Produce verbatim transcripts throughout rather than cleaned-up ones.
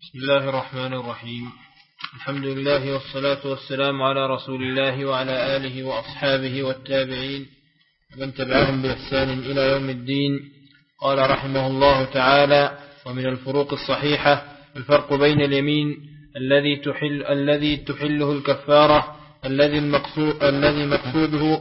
بسم الله الرحمن الرحيم. الحمد لله والصلاة والسلام على رسول الله وعلى آله وأصحابه والتابعين ومن تبعهم بإحسان إلى يوم الدين. قال رحمه الله تعالى: ومن الفروق الصحيحة الفرق بين اليمين الذي تحل الذي تحله الكفارة الذي المقصود الذي مقصوده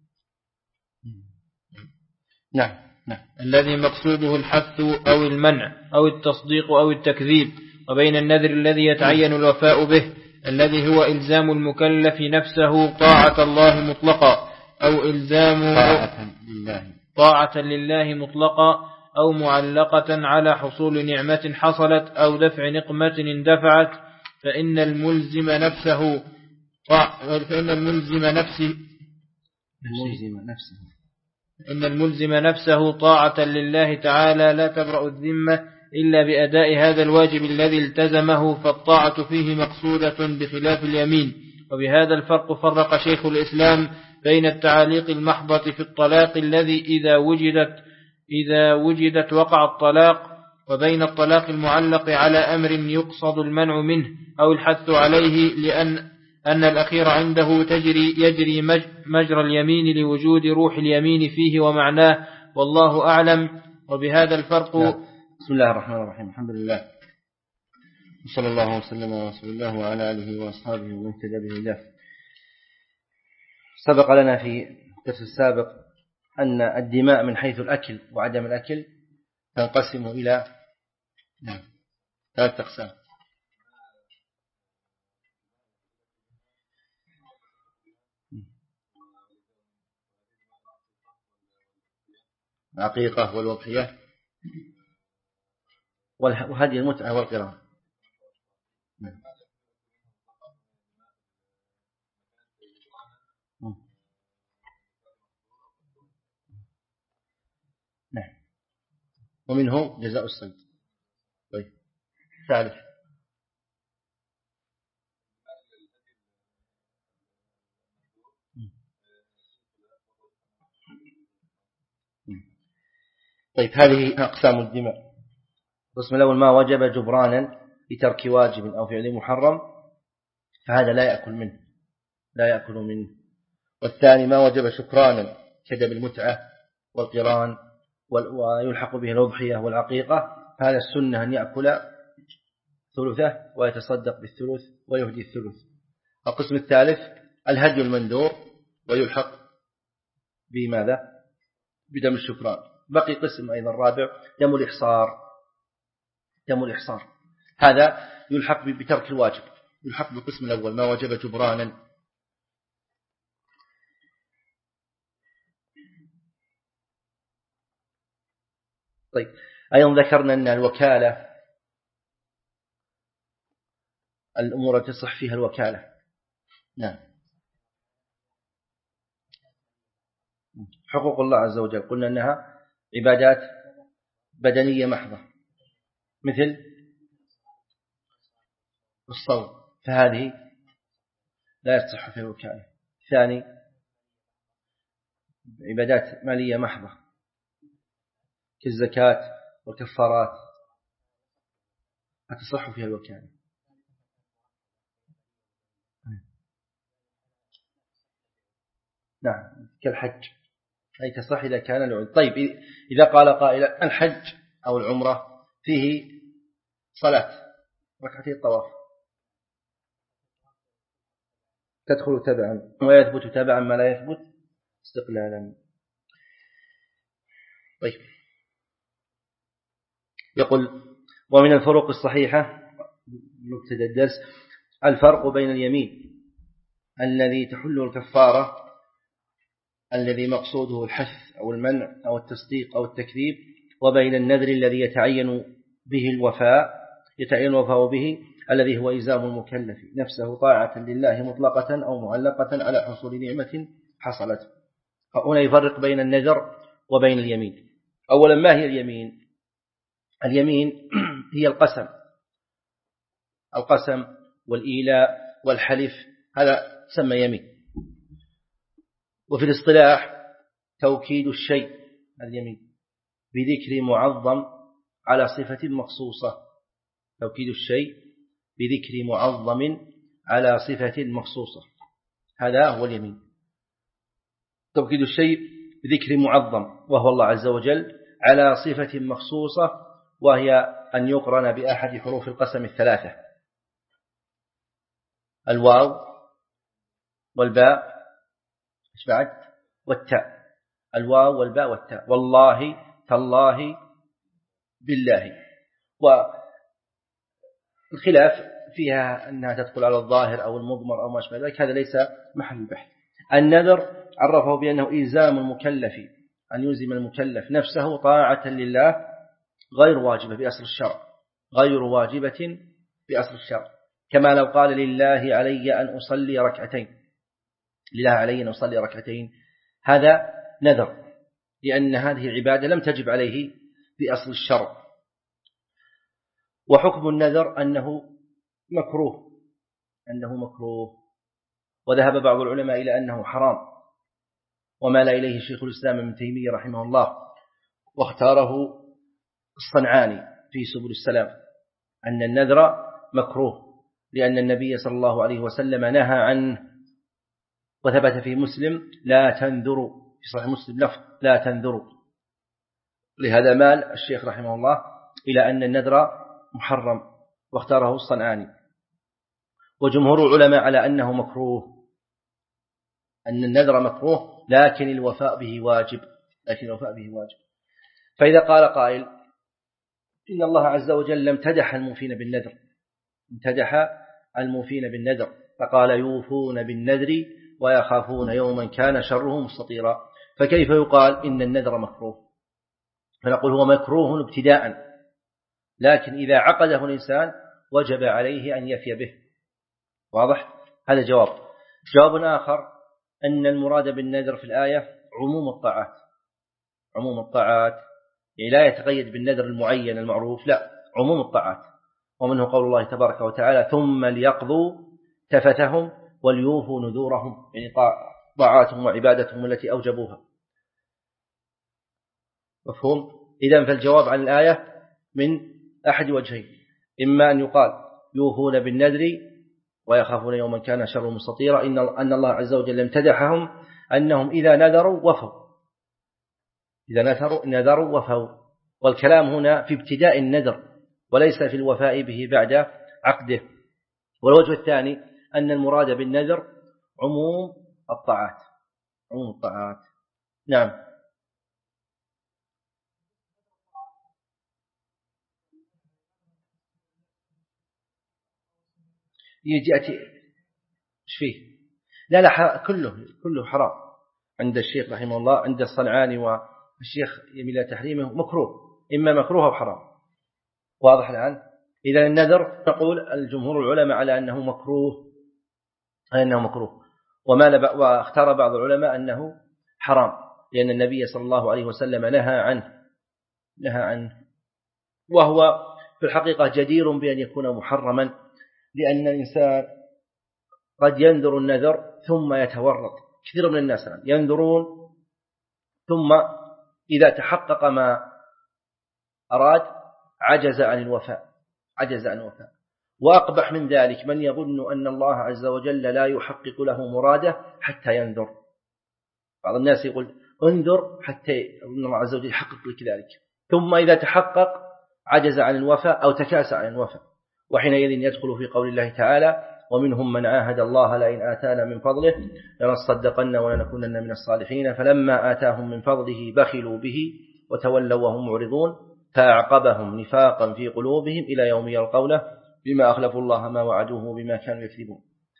نعم نعم الذي مقصوده الحث أو المنع أو التصديق أو التكذيب، وبين النذر الذي يتعين الوفاء به الذي هو إلزام المكلف نفسه طاعة الله مطلقا أو إلزام طاعة لله طاعة لله مطلقا أو معلقة على حصول نعمة حصلت أو دفع نقمة اندفعت، فإن الملزم نفسه فإن الملزم نفسه الملزم نفسه إن الملزم نفسه طاعة لله تعالى لا تبرأ الذمة إلا بأداء هذا الواجب الذي التزمه، فالطاعة فيه مقصودة بخلاف اليمين. وبهذا الفرق فرق شيخ الإسلام بين التعاليق المحضة في الطلاق الذي إذا وجدت إذا وجدت وقع الطلاق، وبين الطلاق المعلق على أمر يقصد المنع منه أو الحث عليه، لأن أن الأخير عنده تجري يجري مجرى اليمين لوجود روح اليمين فيه ومعناه، والله أعلم. وبهذا الفرق. بسم الله الرحمن الرحيم. الحمد لله وصلى الله وسلم على رسول الله وعلى آله وأصحابه ومن اهتدى بهداه. سبق لنا في الدرس السابق أن الدماء من حيث الأكل وعدم الأكل تنقسم إلى ثلاث أقسام: العقيقة والوضحية وهدي المتعة والقران. نعم. ومنه جزاء الصيد. طيب ثالث طيب هذه أقسام الدماء. القسم الأول ما وجب جبرانا بترك واجب أو فعل محرم، فهذا لا يأكل منه لا يأكل منه. والثاني ما وجب شكرانا كدم المتعة والقران ويلحق به الأضحية والعقيقة، فهذا السنة أن يأكل ثلثه ويتصدق بالثلث ويهدي الثلث. القسم الثالث الهدي المندور ويلحق بماذا؟ بدم الشكران. بقي قسم أيضا رابع دم الإحصار. دم الإحصار هذا يلحق بترك الواجب، يلحق بالقسم الأول ما وجب جبرانا. طيب أيضا ذكرنا أن الوكالة الأمور التي تصح فيها الوكالة. نعم. حقوق الله عز وجل قلنا أنها عبادات بدنية محضة مثل الصوم، فهذه لا يصح فيها الوكالة. ثاني عبادات مالية محضة كالزكاة والكفارات هتصح فيها الوكالة. نعم كالحج أي تصح إذا كان العذر. طيب إذا قال قائل الحج أو العمرة فيه صلاة ركعتي الطواف تدخل تبعا ويثبت تبعا ما لا يثبت استقلالا. طيب يقول: ومن الفروق الصحيحة نبتدأ الدرس الفرق بين اليمين الذي تحل الكفارة الذي مقصوده الحث أو المنع أو التصديق أو التكذيب، وبين النذر الذي يتعين به الوفاء يتعين الوفاء به الذي هو إلزام المكلف نفسه طاعة لله مطلقة أو معلقة على حصول نعمة حصلت. هنا يفرق بين النذر وبين اليمين. أولا ما هي اليمين؟ اليمين هي القسم القسم والإيلاء والحلف، هذا سمى يمين. وفي الاصطلاح توكيد الشيء اليمين بذكر معظم على صفة مخصوصة توكيد الشيء بذكر معظم على صفة مخصوصة، هذا هو اليمين. توكيد الشيء بذكر معظم وهو الله عز وجل على صفة مخصوصة، وهي أن يقرن بأحد حروف القسم الثلاثة، الواو والباء والتاء، الواو والباء والتاء، والله تالله بالله. والخلاف فيها أنها تدخل على الظاهر أو المضمر أو ما شابه ذلك، هذا ليس محل البحث. النذر عرفه بأنه إلزام المكلف، أن يلزم المكلف نفسه طاعة لله غير واجبة بأصل الشرع، غير واجبة بأصل الشرع، كما لو قال لله علي أن أصلي ركعتين، لله علي أن أصلي ركعتين، هذا نذر، لأن هذه عبادة لم تجب عليه بأصل الشرع. وحكم النذر أنه مكروه، أنه مكروه، وذهب بعض العلماء إلى أنه حرام، ومال إليه شيخ الإسلام ابن تيمية رحمه الله، واختاره الصنعاني في سبل السلام، أن النذر مكروه، لأن النبي صلى الله عليه وسلم نهى عنه، وثبت في مسلم لا تنذروا، في صحيح مسلم لفظ لا تنذروا. لهذا مال الشيخ رحمه الله إلى أن النذر محرم، واختاره الصنعاني. وجمهور العلماء على أنه مكروه، أن النذر مكروه، لكن الوفاء به واجب، لكن الوفاء به واجب. فإذا قال قائل إن الله عز وجل لم تدح الموفين بالنذر، امتدح الموفين بالنذر، فقال يوفون بالنذر ويخافون يوما كان شره مستطيرا، فكيف يقال إن النذر مكروه؟ فنقول هو مكروه ابتداء، لكن إذا عقده الإنسان وجب عليه أن يفي به. واضح؟ هذا جواب. جواب آخر أن المراد بالنذر في الآية عموم الطاعات، عموم الطاعات، يعني لا يتقيد بالنذر المعين المعروف، لا، عموم الطاعات. ومنه قول الله تبارك وتعالى ثم ليقضوا تفتهم وليوفوا نذورهم، يعني طاعاتهم وعبادتهم التي أوجبوها. مفهوم؟ إذن فالجواب عن الآية من أحد وجهين، إما أن يقال يوفون بالنذر ويخافون يوما كان شره مستطيرا، إن أن الله عز وجل امتدحهم أنهم إذا نذروا وفوا، إذا نذروا نذروا وفوا، والكلام هنا في ابتداء النذر وليس في الوفاء به بعد عقده. والوجه الثاني أن المراد بالنذر عموم الطاعات، عموم الطاعات. نعم. يجي ايش فيه؟ لا لا، كله كله حرام عند الشيخ رحمه الله، عند الصنعاني والشيخ يميل إلى تحريمه، مكروه، إما مكروه أو حرام. واضح الآن؟ إذا النذر نقول الجمهور العلماء على أنه مكروه، أنه مكروه، وما واختار بعض العلماء أنه حرام، لأن النبي صلى الله عليه وسلم نهى عنه، نهى عنه، وهو في الحقيقة جدير بأن يكون محرما، لأن الإنسان قد ينذر النذر ثم يتورط. كثير من الناس ينذرون ثم إذا تحقق ما أراد عجز عن الوفاء، عجز عن الوفاء. وأقبح من ذلك من يظن أن الله عز وجل لا يحقق له مراده حتى ينذر. بعض الناس يقول انذر حتى أن الله عز وجل يحقق لك ذلك، ثم إذا تحقق عجز عن الوفاء أو تكاسى عن الوفاء، وحينئذ يدخل في قول الله تعالى ومنهم من عاهد الله لئن آتانا من فضله لنصدقن ولنكونن من الصالحين فلما آتاهم من فضله بخلوا به وتولوا وهم معرضون فأعقبهم نفاقا في قلوبهم إلى يوم يلقونه بما أخلفوا الله ما وعدوه بما كانوا يكذبون.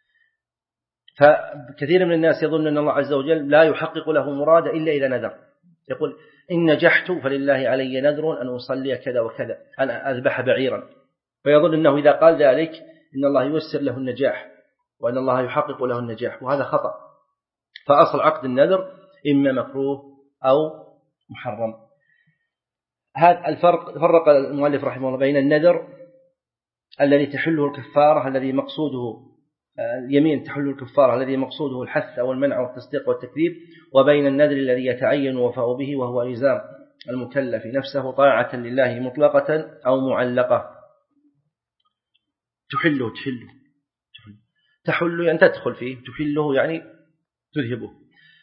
فكثير من الناس يظن أن الله عز وجل لا يحقق له مراد إلا إذا نذر، يقول إن نجحت فلله علي نذر أن أصلي كذا وكذا، أن أذبح بعيرا، فيظن أنه إذا قال ذلك إن الله ييسر له النجاح وأن الله يحقق له النجاح، وهذا خطأ. فأصل عقد النذر إما مكروه أو محرم. هذا الفرق فرق المؤلف رحمه الله بين النذر الذي تحله الكفارة الذي مقصوده اليمين تحل الكفارة الذي مقصوده الحث أو المنع والتصديق والتكذيب، وبين النذر الذي يتعين وفاء به وهو إلزام المكلف نفسه طاعة لله مطلقة أو معلقة. تحله تحله تحل تحل يعني تدخل فيه، تحله يعني تذهبه.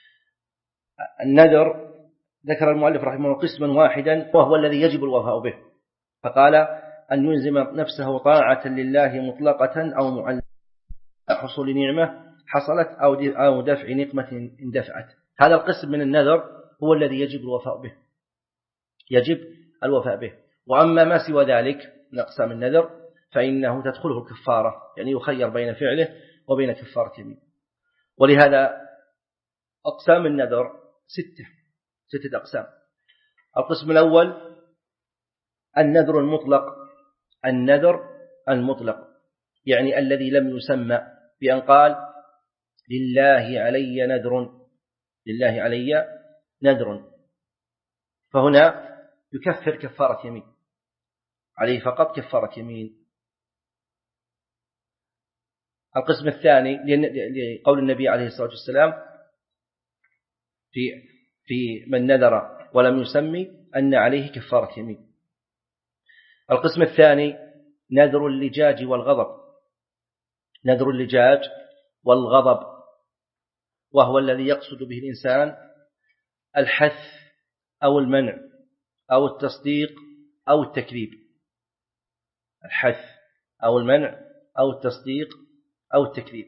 النذر ذكر المؤلف رحمه الله قسما واحدا وهو الذي يجب الوفاء به، فقال أن يلزم نفسه طاعة لله مطلقة أو معلقة حصول نعمة حصلت أو دفع نقمة اندفعت. هذا القسم من النذر هو الذي يجب الوفاء به، يجب الوفاء به. وأما ما سوى ذلك من أقسام النذر فإنه تدخله الكفارة، يعني يخير بين فعله وبين كفارة يمين. ولهذا أقسام النذر ستة ستة أقسام. القسم الأول النذر المطلق، النذر المطلق يعني الذي لم يسمى بأن قال لله علي نذر، لله علي نذر، فهنا يكفر كفارة يمين، عليه فقط كفارة يمين. القسم الثاني لقول النبي عليه الصلاة والسلام في في من نذر ولم يسمي أن عليه كفارة يمين. القسم الثاني نذر اللجاج والغضب، نذر اللجاج والغضب وهو الذي يقصد به الإنسان الحث أو المنع أو التصديق أو التكذيب، الحث أو المنع أو التصديق أو التكذيب،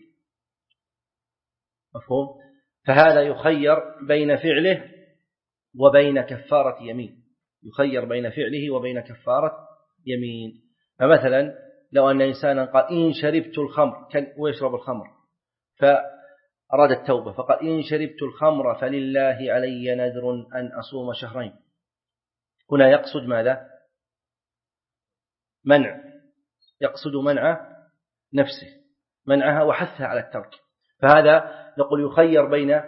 مفهوم؟ فهذا يخير بين فعله وبين كفارة يمين، يخير بين فعله وبين كفارة يمين. فمثلا لو أن إنسانا قال إن شربت الخمر، كان ويشرب الخمر فأراد التوبة فقال إن شربت الخمر فلله علي نذر أن أصوم شهرين، هنا يقصد ماذا؟ منع، يقصد منع نفسه، منعها وحثها على الترك. فهذا نقول يخير بين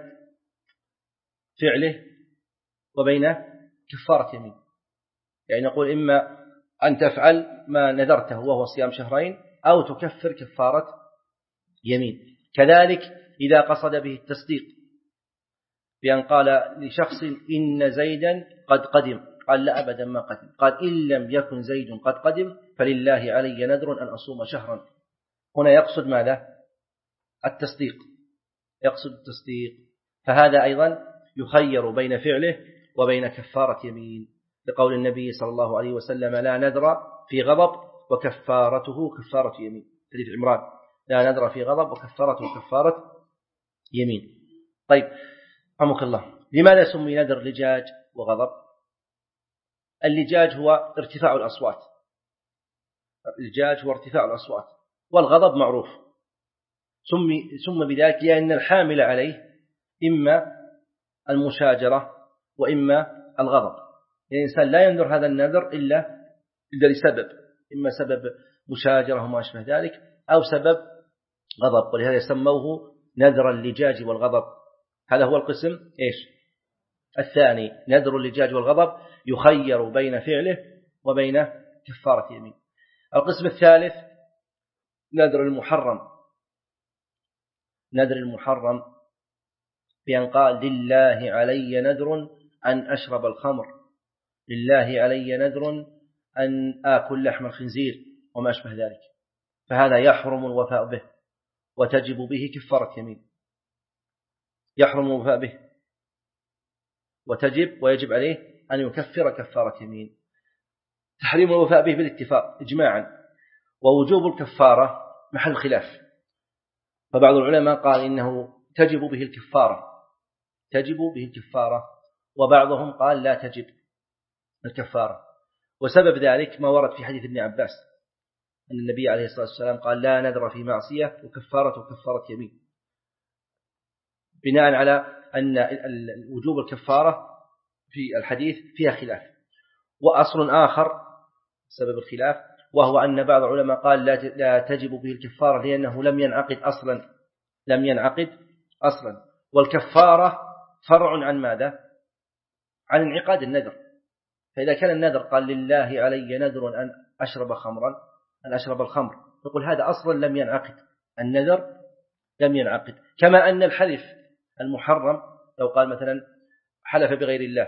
فعله وبين كفارة يمين، يعني نقول إما أن تفعل ما نذرته وهو صيام شهرين أو تكفر كفارة يمين. كذلك إذا قصد به التصديق بأن قال لشخص إن زيدا قد قدم، قال لا أبدا ما قدم، قال إن لم يكن زيد قد قدم فلله علي نذر أن أصوم شهرا، هنا يقصد ماذا؟ التصديق، يقصد التصديق. فهذا أيضا يخير بين فعله وبين كفارة يمين، لقول النبي صلى الله عليه وسلم لا نذر في غضب وكفارته كفارة يمين، حديث عمران، لا نذر في غضب وكفارته كفارة يمين. طيب رحمك الله، لماذا سمي نذر لجاج وغضب؟ اللجاج هو ارتفاع الأصوات، اللجاج هو ارتفاع الأصوات، والغضب معروف سمي سمي بذلك لأن الحامل عليه إما المشاجرة وإما الغضب. الإنسان لا ينذر هذا النذر إلا إلا لسبب، إما سبب مشاجرة وما أشبه ذلك أو سبب غضب، ولهذا يسموه نذر اللجاج والغضب. هذا هو القسم إيش؟ الثاني، نذر اللجاج والغضب يخير بين فعله وبين كفارة يمين. القسم الثالث نذر المحرم، نذر المحرم بأن قال لله علي نذر أن أشرب الخمر، لله علي نذر أن آكل لحم الخنزير وما أشبه ذلك، فهذا يحرم الوفاء به وتجب به كفارة يمين، يحرم الوفاء به وتجب ويجب عليه أن يكفر كفارة يمين. تحريم الوفاء به بالاتفاق إجماعا، ووجوب الكفارة محل خلاف، فبعض العلماء قال إنه تجب به الكفارة، تجب به الكفارة، وبعضهم قال لا تجب الكفارة. وسبب ذلك ما ورد في حديث ابن عباس أن النبي عليه الصلاة والسلام قال لا نذر في معصية وكفارة كفارة يمين، بناء على أن وجوب الكفارة في الحديث فيها خلاف. وأصل آخر سبب الخلاف وهو أن بعض العلماء قال لا تجب به الكفارة لأنه لم ينعقد أصلا، لم ينعقد أصلا، والكفارة فرع عن ماذا؟ عن انعقاد النذر. فإذا كان النذر قال لله علي نذر أن أشرب خمرا، أن أشرب الخمر، يقول هذا أصلا لم ينعقد، النذر لم ينعقد. كما أن الحلف المحرم لو قال مثلا حلف بغير الله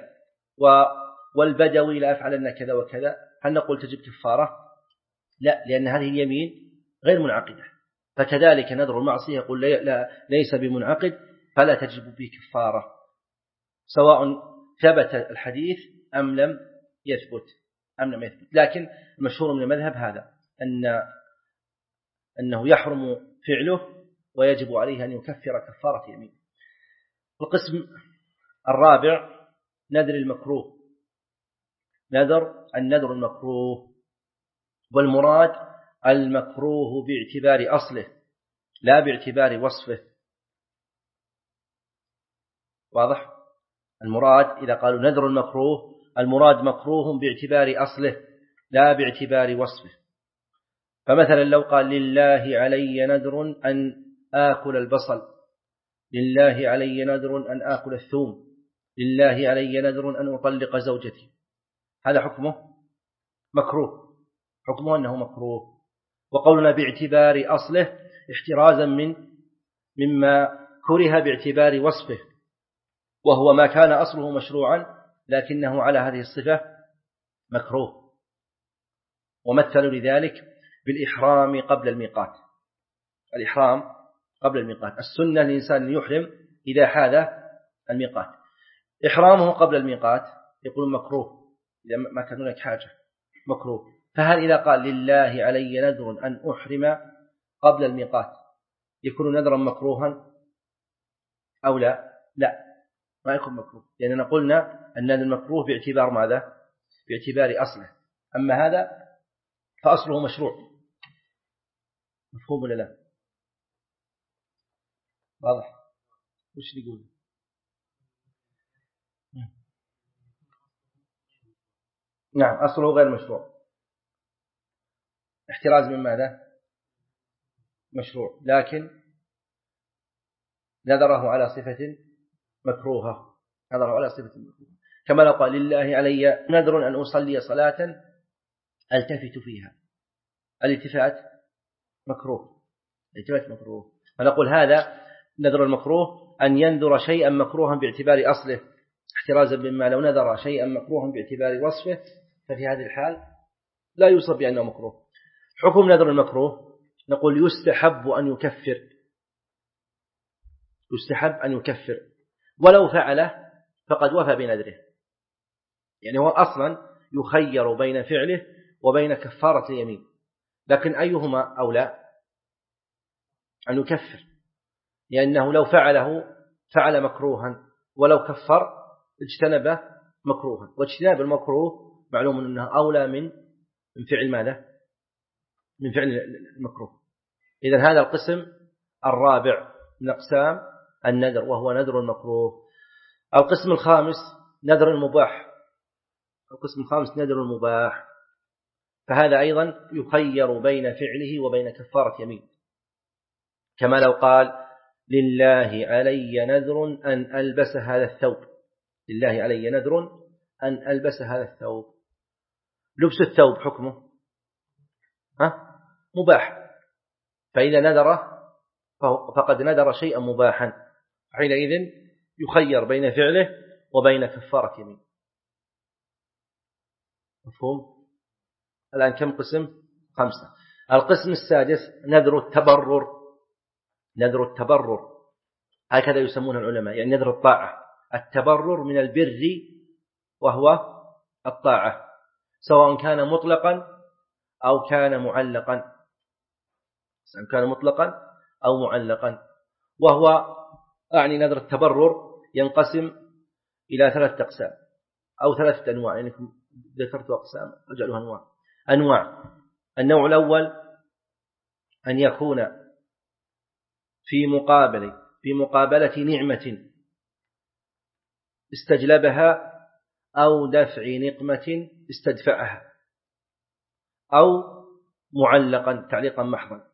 والبدوي لا أفعلن كذا وكذا، هل نقول تجب كفارة؟ لا، لأن هذه اليمين غير منعقدة. فكذلك نذر المعصية يقول لا ليس بمنعقد فلا تجب به كفارة، سواء ثبت الحديث أم لم يثبت أم لم يثبت. لكن المشهور من المذهب هذا، أن أنه يحرم فعله ويجب عليه أن يكفر كفارة يمين. القسم الرابع نذر المكروه، نذر النذر المكروه، والمراد المكروه باعتبار أصله لا باعتبار وصفه. واضح؟ المراد إذا قالوا نذر المكروه المراد مكروه باعتبار أصله لا باعتبار وصفه. فمثلا لو قال لله علي نذر أن آكل البصل، لله علي نذر أن آكل الثوم، لله علي نذر أن أطلق زوجتي، هذا حكمه مكروه، حكمه أنه مكروه. وقولنا باعتبار أصله احترازا من مما كره باعتبار وصفه، وهو ما كان أصله مشروعا لكنه على هذه الصفة مكروه. ومثلوا لذلك بالإحرام قبل الميقات، الإحرام قبل الميقات السنة الإنسان يحرم إذا حاذ الميقات، إحرامه قبل الميقات يقول مكروه إذا ما كان هناك حاجة مكروه. فهل إذا قال لله علي نذر أن أحرم قبل الميقات يكون نذرا مكروها أو لا؟ لا، ما يكون مكروه، لأننا قلنا أن المكروه باعتبار ماذا؟ باعتبار أصله، أما هذا فأصله مشروع. مفهوم ولا لا؟ واضح؟ وش نقول؟ نعم، أصله غير مشروع، احتراز من ماذا؟ مشروع، لكن نذره على صفة مكروهة، نذره على صفة مكروهة. كما لو قال لله علي نذر أن أصلي صلاة التفت فيها، الالتفات مكروه، الالتفات مكروه. فنقول هذا نذر المكروه أن ينذر شيئا مكروها باعتبار أصله احترازا مما لو نذر شيئا مكروها باعتبار وصفه، ففي هذه الحال لا يوصف بأنه مكروه. حكم نذر المكروه نقول يستحب أن يكفر، يستحب أن يكفر ولو فعله فقد وفى بنذره، يعني هو أصلا يخير بين فعله وبين كفارة اليمين، لكن أيهما أولى؟ أن يكفر، لأنه لو فعله فعل مكروها ولو كفر اجتنب مكروها، واجتناب المكروه معلوم أنه أولى من من فعل ماذا؟ من فعل المكروه. إذن هذا القسم الرابع من أقسام النذر وهو نذر المكروه. القسم الخامس نذر المباح، القسم الخامس نذر المباح، فهذا أيضا يخير بين فعله وبين كفارة يمين، كما لو قال لله علي نذر أن ألبس هذا الثوب، لله علي نذر أن ألبس هذا الثوب، لبس الثوب حكمه ها؟ مباح، فإذا نذره فقد نذر شيئا مباحا، حينئذ يخير بين فعله وبين كفارة يمين. مفهوم؟ الآن كم قسم؟ خمسة. القسم السادس نذر التبرر، نذر التبرر هكذا يسمونه العلماء، يعني نذر الطاعة، التبرر من البر وهو الطاعة، سواء كان مطلقا أو كان معلقا، سواء كان مطلقا أو معلقا. وهو أعني نذر التبرر ينقسم إلى ثلاثة أقسام أو ثلاثة أنواع، يعني ذكرت أقسام أجعلها أنواع. أنواع النوع الأول أن يكون في مقابل في مقابلة نعمة استجلبها أو دفع نقمة استدفعها، أو معلقا تعليقا محضا.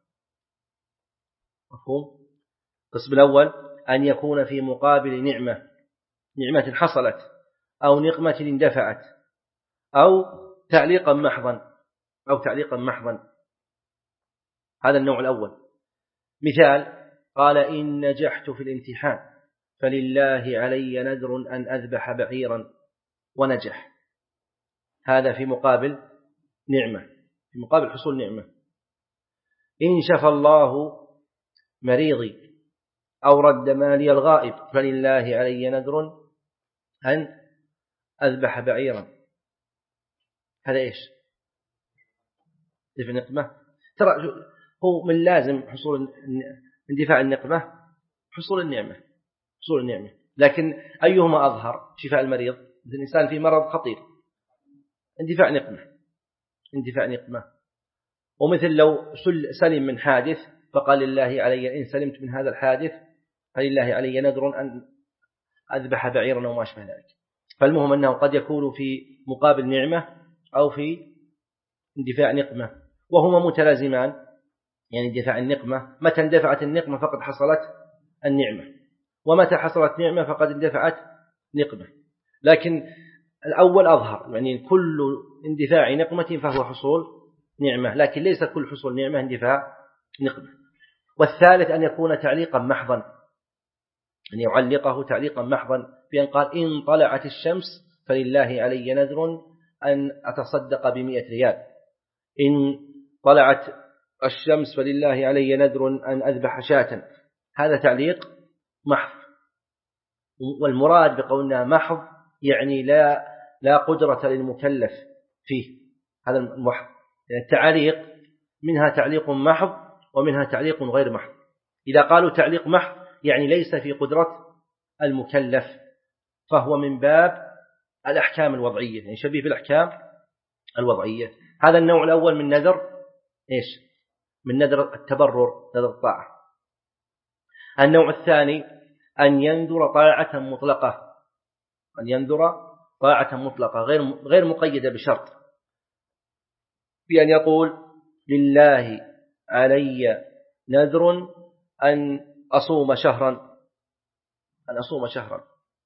مفهوم؟ القسم الأول أن يكون في مقابل نعمة، نعمة حصلت أو نقمة اندفعت أو تعليقا محضا أو تعليقا محضا، هذا النوع الأول. مثال قال إن نجحت في الامتحان فلله علي نذر أن أذبح بعيرا ونجح، هذا في مقابل نعمة، في مقابل حصول نعمة. إن شفى الله مريضي أو رد مالي الغائب فلله علي نذر أن أذبح بعيرا. هذا إيش؟ دفع النقمة. ترى هو من لازم حصول اندفاع النقمة حصول النعمة، حصول النعمة، لكن أيهما أظهر؟ شفاء المريض، مثل الإنسان في مرض خطير اندفاع نقمة، اندفاع نقمة. ومثل لو سلم من حادث فقال لله علي إن سلمت من هذا الحادث فلله علي نذر أن أذبح بعيرا وما أشبه ذلك. فالمهم أنه قد يكون في مقابل نعمة أو في اندفاع نقمة، وهما متلازمان. يعني اندفاع النقمة متى اندفعت النقمة فقد حصلت النعمة، ومتى حصلت نعمة فقد اندفعت نقمة. لكن الأول أظهر، يعني كل اندفاع نقمة فهو حصول نعمة، لكن ليس كل حصول نعمة اندفاع نقمة. والثالث أن يكون تعليقا محضا، أن يعلقه تعليقا محضا بأن قال إن طلعت الشمس فلله علي نذر أن أتصدق بمئة ريال، إن طلعت الشمس فلله علي نذر أن أذبح شاة. هذا تعليق محض. والمراد بقولنا محض يعني لا لا قدرة للمكلف فيه، هذا المحض. يعني التعليق منها تعليق محض ومنها تعليق غير محض. إذا قالوا تعليق محض يعني ليس في قدرة المكلف، فهو من باب الأحكام الوضعية، يعني شبيه بالأحكام الوضعية. هذا النوع الأول من نذر إيش؟ من نذر التبرر، نذر الطاعة. النوع الثاني أن ينذر طاعة مطلقة، أن ينذر طاعة مطلقة غير غير مقيدة بشرط، بأن يقول لله علي نذر أن أصوم شهرا، أن أصوم شهرا.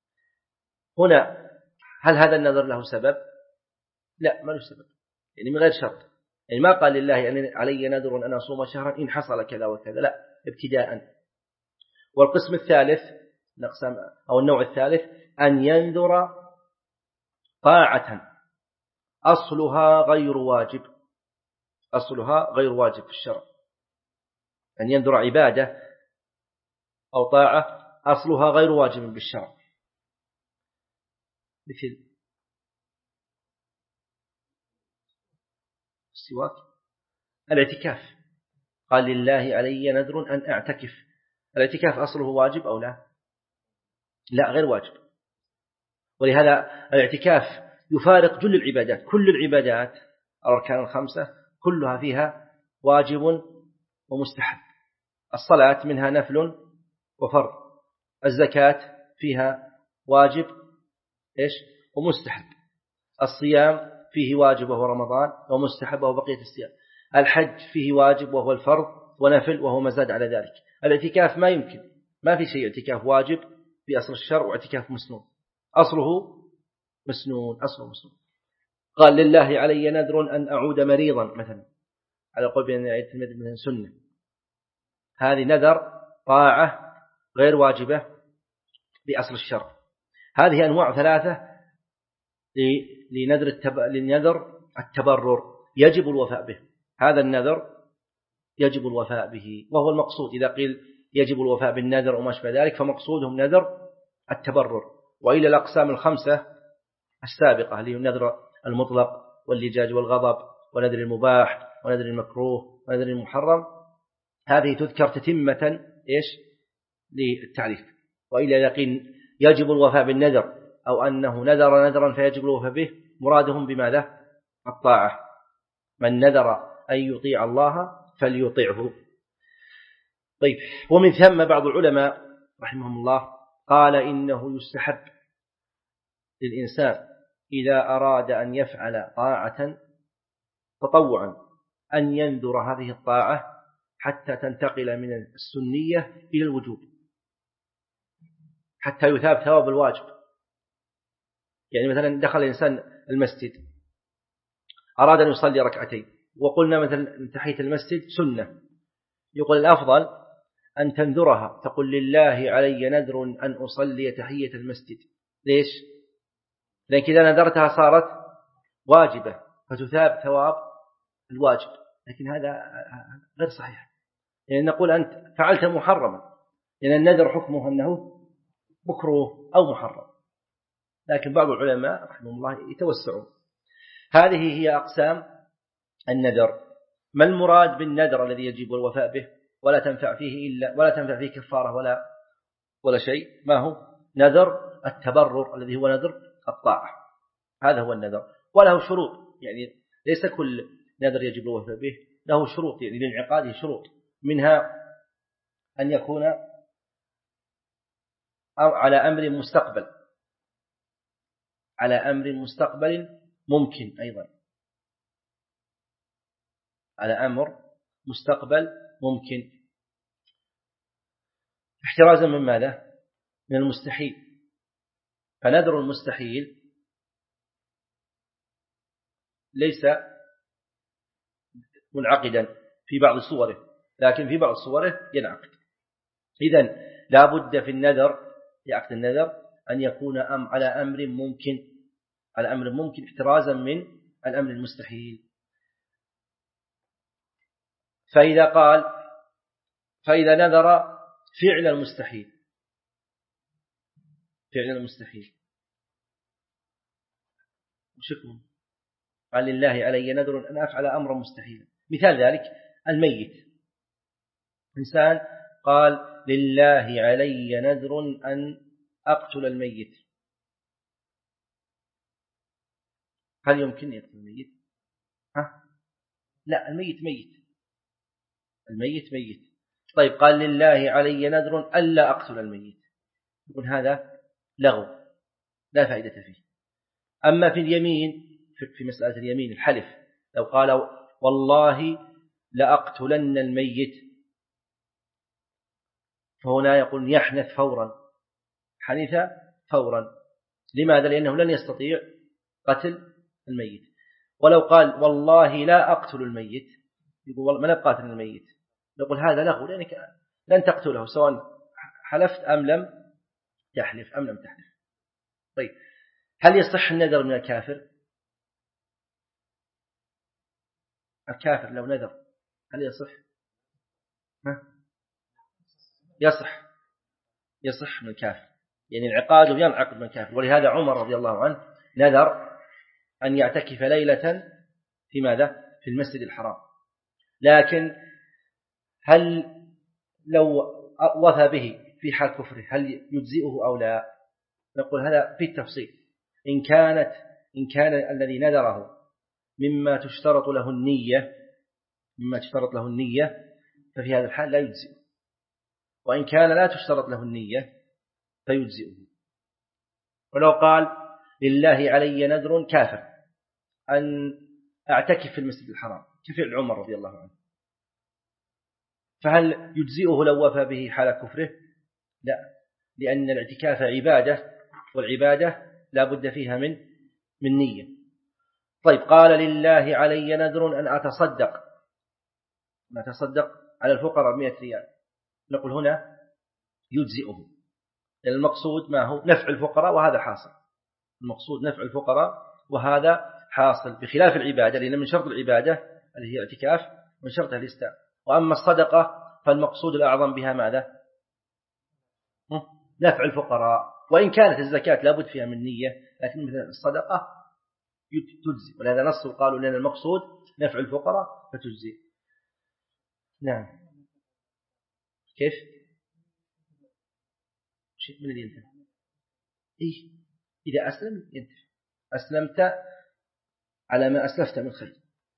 هنا هل هذا النذر له سبب؟ لا، ما له سبب، يعني من غير شرط. يعني ما قال لله علي نذر أن أصوم شهرا إن حصل كذا وكذا، لا، ابتداء. والقسم الثالث نقسم أو النوع الثالث أن ينذر طاعة أصلها غير واجب، أصلها غير واجب في الشرع. أن ينذر عبادة أو طاعة أصلها غير واجب بالشرع، مثل السواك، الاعتكاف. قال لله علي نذر أن أعتكف. الاعتكاف أصله واجب أو لا؟ لا، غير واجب. ولهذا الاعتكاف يفارق جل العبادات. كل العبادات الأركان الخمسة كلها فيها واجب ومستحب. الصلاة منها نفل وفرض، الزكاة فيها واجب إيش ومستحب، الصيام فيه واجب وهو رمضان ومستحب وهو بقية الصيام، الحج فيه واجب وهو الفرض ونفل وهو مزاد على ذلك. الاعتكاف ما يمكن، ما في شيء اعتكاف واجب في أصل الشرع واعتكاف مسنون، أصله مسنون، أصله مسنون. قال لله علي نذر أن أعود مريضا مثلا، على قول بأن يعتمد من سنة، هذه نذر طاعة غير واجبة بأصل الشرع. هذه أنواع ثلاثة لنذر التب... لنذر التبرر يجب الوفاء به. هذا النذر يجب الوفاء به، وهو المقصود. إذا قيل يجب الوفاء بالنذر وما شابه ذلك فمقصودهم نذر التبرر. وإلى الأقسام الخمسة السابقة اللي هي النذر المطلق واللجاج والغضب ونذر المباح ونذر المكروه ونذر المحرم، هذه تذكر تتمة إيش للتعريف. وإلى يقين يجب الوفاء بالنذر أو أنه نذر نذرا فيجب الوفاء به، مرادهم بماذا؟ الطاعة. من نذر أن يطيع الله فليطيعه. طيب، ومن ثم بعض العلماء رحمهم الله قال إنه يستحب للإنسان إذا أراد أن يفعل طاعة تطوعا أن ينذر هذه الطاعة حتى تنتقل من السنية إلى الوجوب، حتى يثاب ثواب الواجب. يعني مثلا دخل الإنسان المسجد أراد أن يصلي ركعتين، وقلنا مثلا تحية المسجد سنة، يقول الأفضل أن تنذرها، تقول لله علي نذر أن أصلي تحية المسجد. ليش؟ لأن إذا نذرتها صارت واجبة فتثاب ثواب الواجب. لكن هذا غير صحيح. يعني نقول أنت فعلت محرما، لأن النذر حكمه أنه مكروه أو محرم، لكن بعض العلماء رحمه الله يتوسعون. هذه هي أقسام النذر. ما المراد بالنذر الذي يجب الوفاء به ولا تنفع فيه إلا ولا تنفع فيه كفارة ولا ولا شيء؟ ما هو؟ نذر التبرر الذي هو نذر الطاعة، هذا هو النذر، وله شروط. يعني ليس كل نذر يجب الوفاء به، له شروط، يعني لانعقاده شروط، منها أن يكون أو على أمر مستقبل، على أمر مستقبل ممكن، أيضا على أمر مستقبل ممكن، احترازا من ماذا؟ من المستحيل. فنذر المستحيل ليس منعقدا في بعض صوره، لكن في بعض صوره ينعقد. إذن لا بد في النذر، في عقد النذر، أن يكون أم على أمر ممكن، على أمر ممكن احترازا من الأمر المستحيل. فإذا قال فإذا نذر فعل المستحيل، فعل المستحيل وشكم قال لله علي نذر أن أفعل أمرا مستحيلا. مثال ذلك الميت، إنسان قال لله علي نذر أن أقتل الميت، هل يمكن يقتل الميت؟ ها؟ لا، الميت ميت، الميت ميت. طيب قال لله علي نذر ألا أقتل الميت، يقول هذا لغو لا فائدة فيه. أما في اليمين، في مسألة اليمين الحلف، لو قال والله لأقتلن الميت، فهنا يقول يحنث فورا، حنث فورا. لماذا؟ لأنه لن يستطيع قتل الميت. ولو قال والله لا أقتل الميت، يقول من قاتل الميت، يقول هذا له، لأنك لن تقتله سواء حلفت أم لم تحلف أم لم تحلف. طيب هل يصح النذر من الكافر؟ الكافر لو نذر هل يصح؟ ها؟ يصح، يصح من الكافر، يعني العقاد ينعقد من الكافر. ولهذا عمر رضي الله عنه نذر أن يعتكف ليلة في ماذا؟ في المسجد الحرام. لكن هل لو وفى به في حال كفره هل يجزئه أو لا؟ نقول هذا في التفصيل. إن كانت إن كان الذي نذره مما تشترط له النية، مما تشترط له النية، ففي هذا الحال لا يجزئه. وإن كان لا تشترط له النية فيجزئه. ولو قال لله علي نذر كافر أن أعتكف في المسجد الحرام كفعل عمر رضي الله عنه، فهل يجزئه لو وفى به حال كفره؟ لا، لأن الاعتكاف عبادة، والعبادة لا بد فيها من من نية. طيب قال لله علي نذر أن أتصدق، أن أتصدق على الفقراء مئة ريال، نقول هنا يجزئه، لأن المقصود ما هو؟ نفع الفقراء، وهذا حاصل. المقصود نفع الفقراء وهذا حاصل، بخلاف العبادة، لأن من شرط العبادة اللي هي الاعتكاف من شرطها الإسلام. وأما الصدقة فالمقصود الأعظم بها ماذا؟ نفع الفقراء. وإن كانت الزكاة لابد فيها من نية، لكن مثل الصدقة تجزي، ولهذا نص قالوا لأن المقصود نفع الفقراء فتجزي. نعم. كيف؟ شيء من اللي ينتهي؟ إيه؟ إذا أسلم ينتهي، أسلمت على ما أسلفت من خير.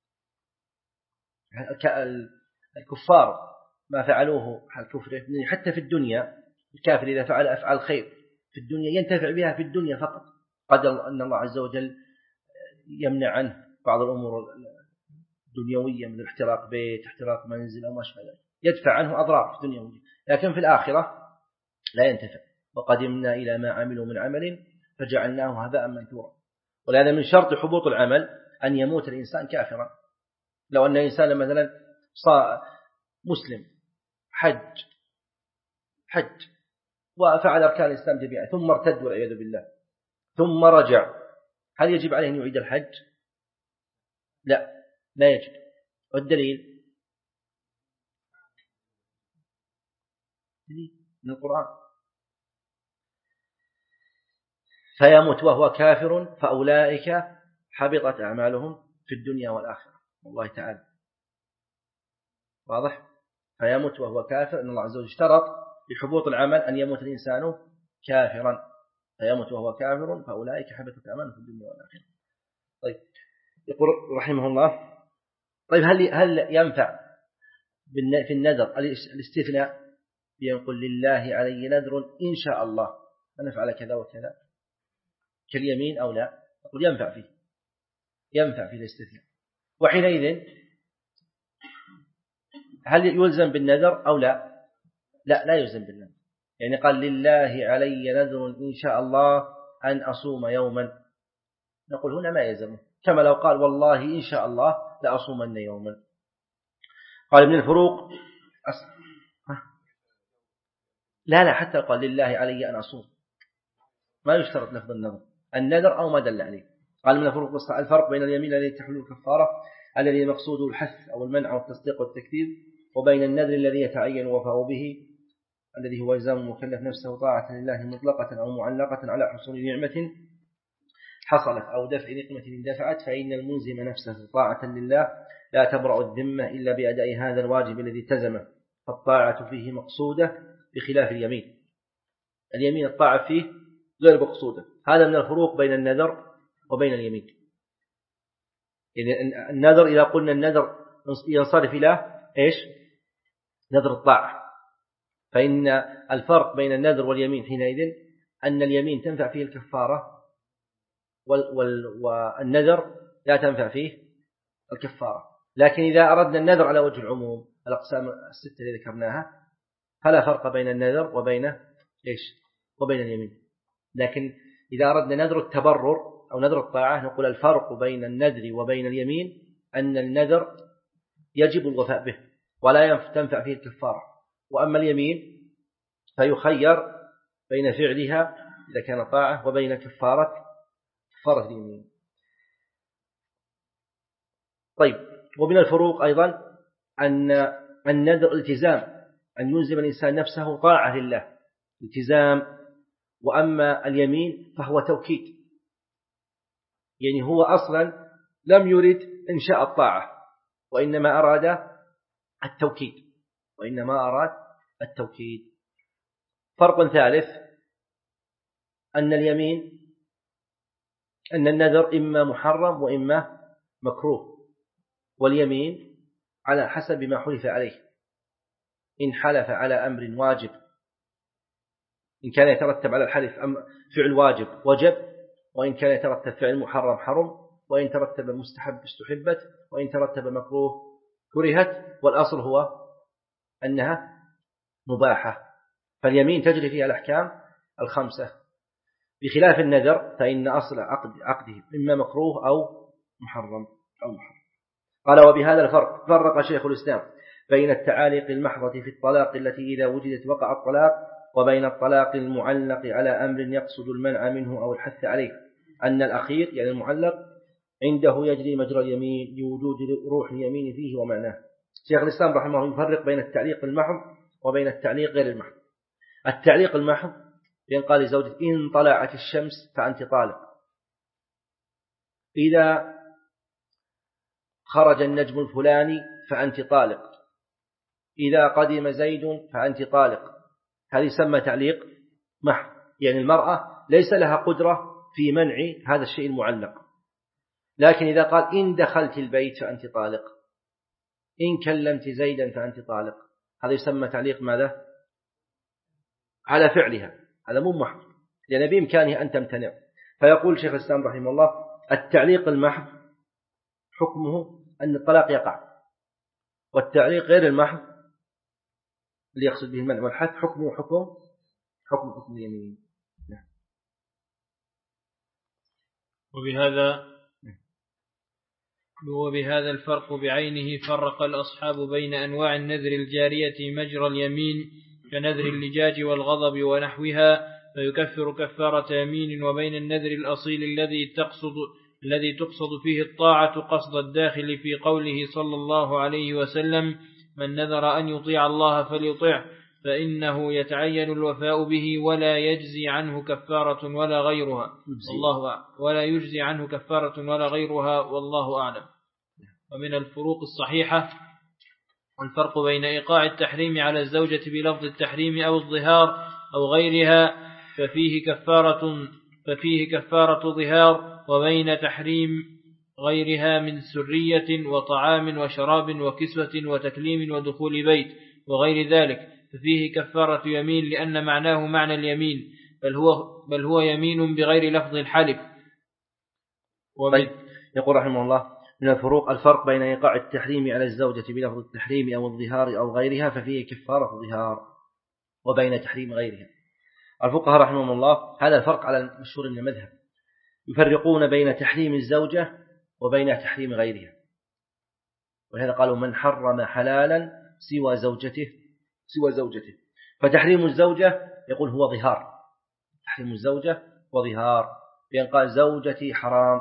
الكفار ما فعلوه حال كفره، حتى في الدنيا الكافر إذا فعل أفعال خير في الدنيا ينتفع بها في الدنيا فقط، قد أن الله عز وجل يمنع عنه بعض الأمور الدنيوية من احتراق بيت، احتراق منزل أو ما شابه ذلك، يدفع عنه أضرار في الدنيا، لكن في الآخرة لا ينتفع. وقدمنا إلى ما عملوا من عمل فجعلناه هباء منثورا. ولهذا من شرط حبوط العمل أن يموت الإنسان كافرا. لو أن إنسان مثلا صار مسلم حج حج وفعل أركان الإسلام جميعا ثم ارتد والعياذ بالله ثم رجع، هل يجب عليه أن يعيد الحج؟ لا، لا يجب. والدليل من القرآن. فيموت وهو كافر فأولئك حبطت أعمالهم في الدنيا والآخرة والله تعالى. واضح؟ فيموت وهو كافر، إن الله عز وجل اشترط لحبوط العمل أن يموت الإنسان كافرا، فيموت وهو كافر فأولئك حبطت أعمالهم في الدنيا والآخرة. طيب، يقول رحمه الله: طيب هل هل ينفع في النذر الاستثناء بيقول لله علي نذر إن شاء الله أن أفعل كذا وكذا كاليمين أو لا؟ يقول ينفع فيه، ينفع في الاستثناء. وحينئذ هل يلزم بالنذر أو لا؟ لا، لا يلزم بالنذر. يعني قال لله علي نذر إن شاء الله أن أصوم يوما، نقول هنا ما يلزمه، كما لو قال والله إن شاء الله لأصومن يوما. قال ابن الفروق أص... لا لا حتى قال لله علي أن أصوم ما يشترط لفظ النذر، النذر أو ما دل عليه. قال من الفروق الفرق بين اليمين الذي تحل الكفارة الذي مقصوده الحث أو المنع والتصديق والتكذيب، وبين النذر الذي يتعين وفاء به الذي هو إلزام المكلف نفسه طاعة لله مطلقة أو معلقة على حصول نعمة حصلت أو دفع نقمة اندفعت، فإن الملزم نفسه طاعة لله لا تبرأ الذمة إلا بأداء هذا الواجب الذي التزمه، فالطاعة فيه مقصودة بخلاف اليمين. اليمين الطاعة فيه غير مقصودة. هذا من الفروق بين النذر وبين اليمين. يعني النذر إذا قلنا النذر ينصرف إلى إيش؟ نذر الطاعة، فإن الفرق بين النذر واليمين حينئذ أن اليمين تنفع فيه الكفارة والنذر لا تنفع فيه الكفارة. لكن إذا أردنا النذر على وجه العموم الأقسام الستة التي ذكرناها فلا فرق بين النذر وبين إيش؟ وبين اليمين. لكن إذا أردنا نذر التبرر أو نذر الطاعة نقول الفرق بين النذر وبين اليمين أن النذر يجب الوفاء به ولا تنفع فيه الكفارة، وأما اليمين فيخير بين فعلها إذا كان طاعة وبين كفارة كفارة اليمين. طيب، ومن الفروق أيضا أن النذر التزام، أن يلزم الإنسان نفسه طاعة لله التزام، وأما اليمين فهو توكيد، يعني هو أصلا لم يرد إنشاء الطاعة وإنما أراد التوكيد وإنما أراد التوكيد. فرق ثالث أن اليمين أن النذر إما محرم وإما مكروه، واليمين على حسب ما حلف عليه. إن حلف على أمر واجب، إن كان يترتب على الحلف فعل واجب وجب، وإن كان يترتب فعل محرم حرم، وإن ترتب مستحب استحبت، وإن ترتب مكروه كرهت، والأصل هو أنها مباحة. فاليمين تجري فيها الأحكام الخمسة، بخلاف النذر فإن أصل عقد عقده إما مكروه أو محرم أو محرم. قال: وبهذا الفرق فرق شيخ الإسلام بين التعاليق المحضة في الطلاق التي إذا وجدت وقع الطلاق، وبين الطلاق المعلق على أمر يقصد المنع منه أو الحث عليه، أن الأخير يعني المعلق عنده يجري مجرى اليمين لوجود روح اليمين فيه ومعناه. شيخ الإسلام رحمه الله يفرق بين التعليق المحض وبين التعليق غير المحض. التعليق المحض بين قال لزوجك إن طلعت الشمس فأنت طالق، إذا خرج النجم الفلاني فأنت طالق، إذا قدم زيد فأنت طالق. هذا يسمى تعليق محض، يعني المرأة ليس لها قدرة في منع هذا الشيء المعلق. لكن إذا قال إن دخلت البيت فأنت طالق، إن كلمت زيدا فأنت طالق، هذا يسمى تعليق ماذا؟ على فعلها، هذا مو محض، لأن بإمكانه أن تمتنع. فيقول شيخ الإسلام رحمه الله: التعليق المحض حكمه أن الطلاق يقع، والتعليق غير المحض اللي يقصد به المنع والحث حكمه حكم حكم حكم اليمين. وبهذا وبهذا الفرق بعينه فرق الأصحاب بين أنواع النذر الجارية مجرى اليمين كنذر اللجاج والغضب ونحوها فيكفر كفارة يمين، وبين النذر الأصيل الذي تقصد الذي تقصد فيه الطاعة قصد الداخل في قوله صلى الله عليه وسلم: من نذر أن يطيع الله فليطع، فإنه يتعين الوفاء به ولا يجزي عنه كفارة ولا غيرها والله ولا يجزي عنه كفارة ولا غيرها والله أعلم. ومن الفروق الصحيحة الفرق بين إيقاع التحريم على الزوجة بلفظ التحريم أو الظهار أو غيرها ففيه كفارة ففيه كفارة ظهار، وبين تحريم غيرها من سرية وطعام وشراب وكسوة وتكليم ودخول بيت وغير ذلك ففيه كفارة يمين، لأن معناه معنى اليمين، بل هو, بل هو يمين بغير لفظ الحلف. طيب يقول رحمه الله: من الفروق الفرق بين إيقاع التحريم على الزوجة بلفظ التحريم أو الظهار أو غيرها ففيه كفارة ظهار، وبين تحريم غيرها. الفقهاء رحمهم الله هذا الفرق على المشهور من المذهب، يفرقون بين تحريم الزوجة وبين تحريم غيرها، ولهذا قالوا: من حرم حلالا سوى زوجته سوى زوجته فتحريم الزوجة يقول هو ظهار، تحريم الزوجة وظهار، بأن قال: زوجتي حرام،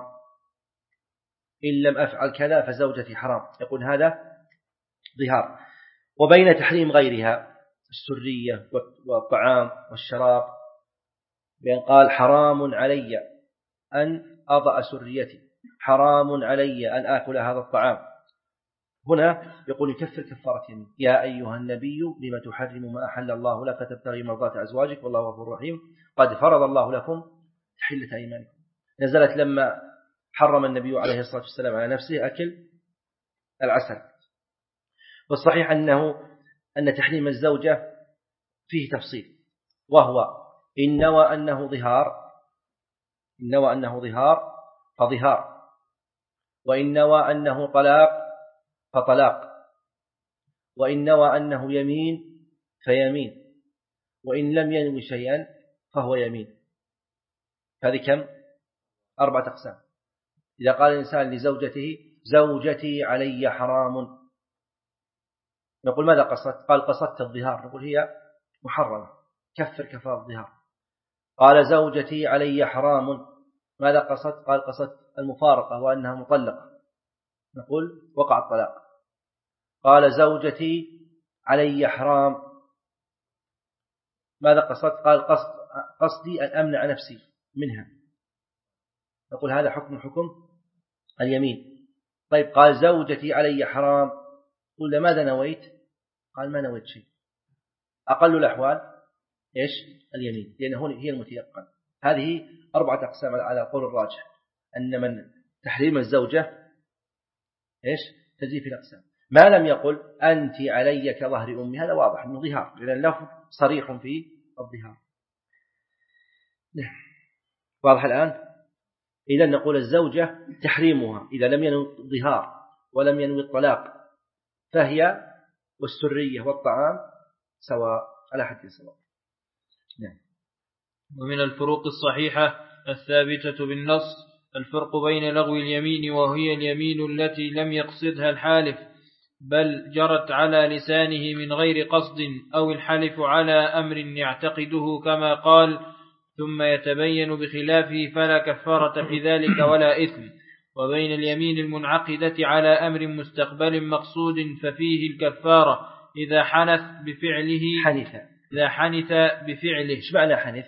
إن لم أفعل كذا فزوجتي حرام، يقول هذا ظهار. وبين تحريم غيرها السرية والطعام والشراب، بأن قال: حرام علي أن أضع سريتي، حرام علي أن آكل هذا الطعام، هنا يقول يكفر كفارة يمين: يا أيها النبي لما تحرم ما أحل الله لك تبتغي مرضات أزواجك والله غفور رحيم قد فرض الله لكم تحلة أيمانكم. نزلت لما حرم النبي عليه الصلاة والسلام على نفسه أكل العسل. والصحيح أنه أن تحريم الزوجة فيه تفصيل، وهو إن نوى أنه ظهار إن نوى أنه ظهار فظهار، وإن نوى أنه طلاق فطلاق، وإن نوى أنه يمين فيمين، وإن لم ينوي شيئا فهو يمين. هذه كم؟ أربعة أقسام. إذا قال الإنسان لزوجته: زوجتي علي حرام، نقول: ماذا قصدت؟ قال: قصدت الظهار، نقول: هي محرمة، كفر كفار الظهار. قال: زوجتي علي حرام، ماذا قصدت؟ قال: قصدت المفارقة وأنها مطلقة، نقول: وقع الطلاق. قال: زوجتي علي حرام، ماذا قصدت؟ قال: قصد قصدي أن أمنع نفسي منها، نقول: هذا حكم حكم اليمين. طيب قال: زوجتي علي حرام، قل: ماذا نويت؟ قال: ما نويت شيء. أقل الأحوال إيش؟ اليمين، لأنه هي المتيقن. هذه أربعة أقسام على القول الراجح، أن من تحريم الزوجة إيش؟ تجي في الأقسام. ما لم يقل أنت علي كظهر أمي، هذا واضح من ظهار، لأن اللفظ صريح في الظهار. واضح الآن؟ إذا نقول الزوجة تحريمها إذا لم ينوي الظهار ولم ينوي الطلاق فهي والسرية والطعام سواء على حد سواء. نعم. ومن الفروق الصحيحة الثابتة بالنص الفرق بين لغو اليمين وهي اليمين التي لم يقصدها الحالف بل جرت على لسانه من غير قصد، أو الحلف على أمر يعتقده كما قال: ثم يتبين بخلافه فلا كفارة في ذلك ولا إثم. وبين اليمين المنعقدة على أمر مستقبل مقصود ففيه الكفارة إذا حنث بفعله حنث إذا حنث بفعله. إيش معنى حنث؟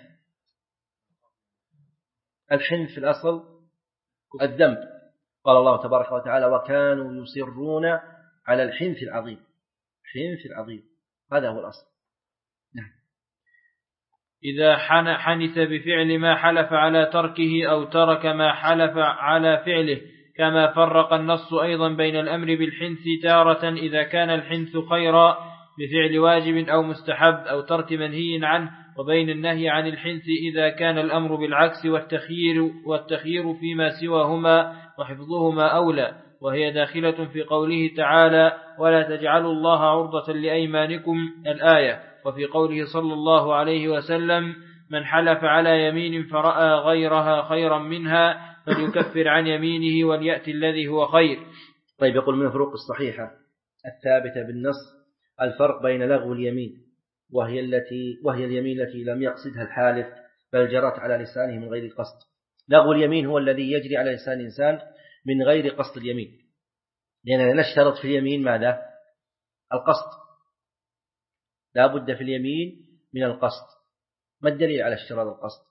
الحنث في الأصل الذنب، قال الله تبارك وتعالى: وكانوا يصرون على الحنث العظيم. الحنث العظيم هذا هو الأصل. نعم. إذا حنث بفعل ما حلف على تركه أو ترك ما حلف على فعله، كما فرق النص أيضا بين الأمر بالحنث تارة إذا كان الحنث خيرا بفعل واجب أو مستحب أو ترك منهي عنه، وبين النهي عن الحنث إذا كان الأمر بالعكس والتخيير, والتخيير فيما سواهما وحفظهما أولى، وهي داخلة في قوله تعالى: ولا تجعلوا الله عرضة لأيمانكم الآية. وفي قوله صلى الله عليه وسلم: من حلف على يمين فرأى غيرها خيرا منها فليكفر عن يمينه وليأتي الذي هو خير. طيب يقول: من الفروق الصحيحة الثابتة بالنص الفرق بين لغو اليمين وهي التي وهي اليمين التي لم يقصدها الحالف بل جرت على لسانه من غير قصد، لغو اليمين هو الذي يجري على لسان الإنسان من غير قصد اليمين، لأننا نشترط في اليمين ماذا؟ القصد، لا بد في اليمين من القصد. ما الدليل على اشتراط القصد؟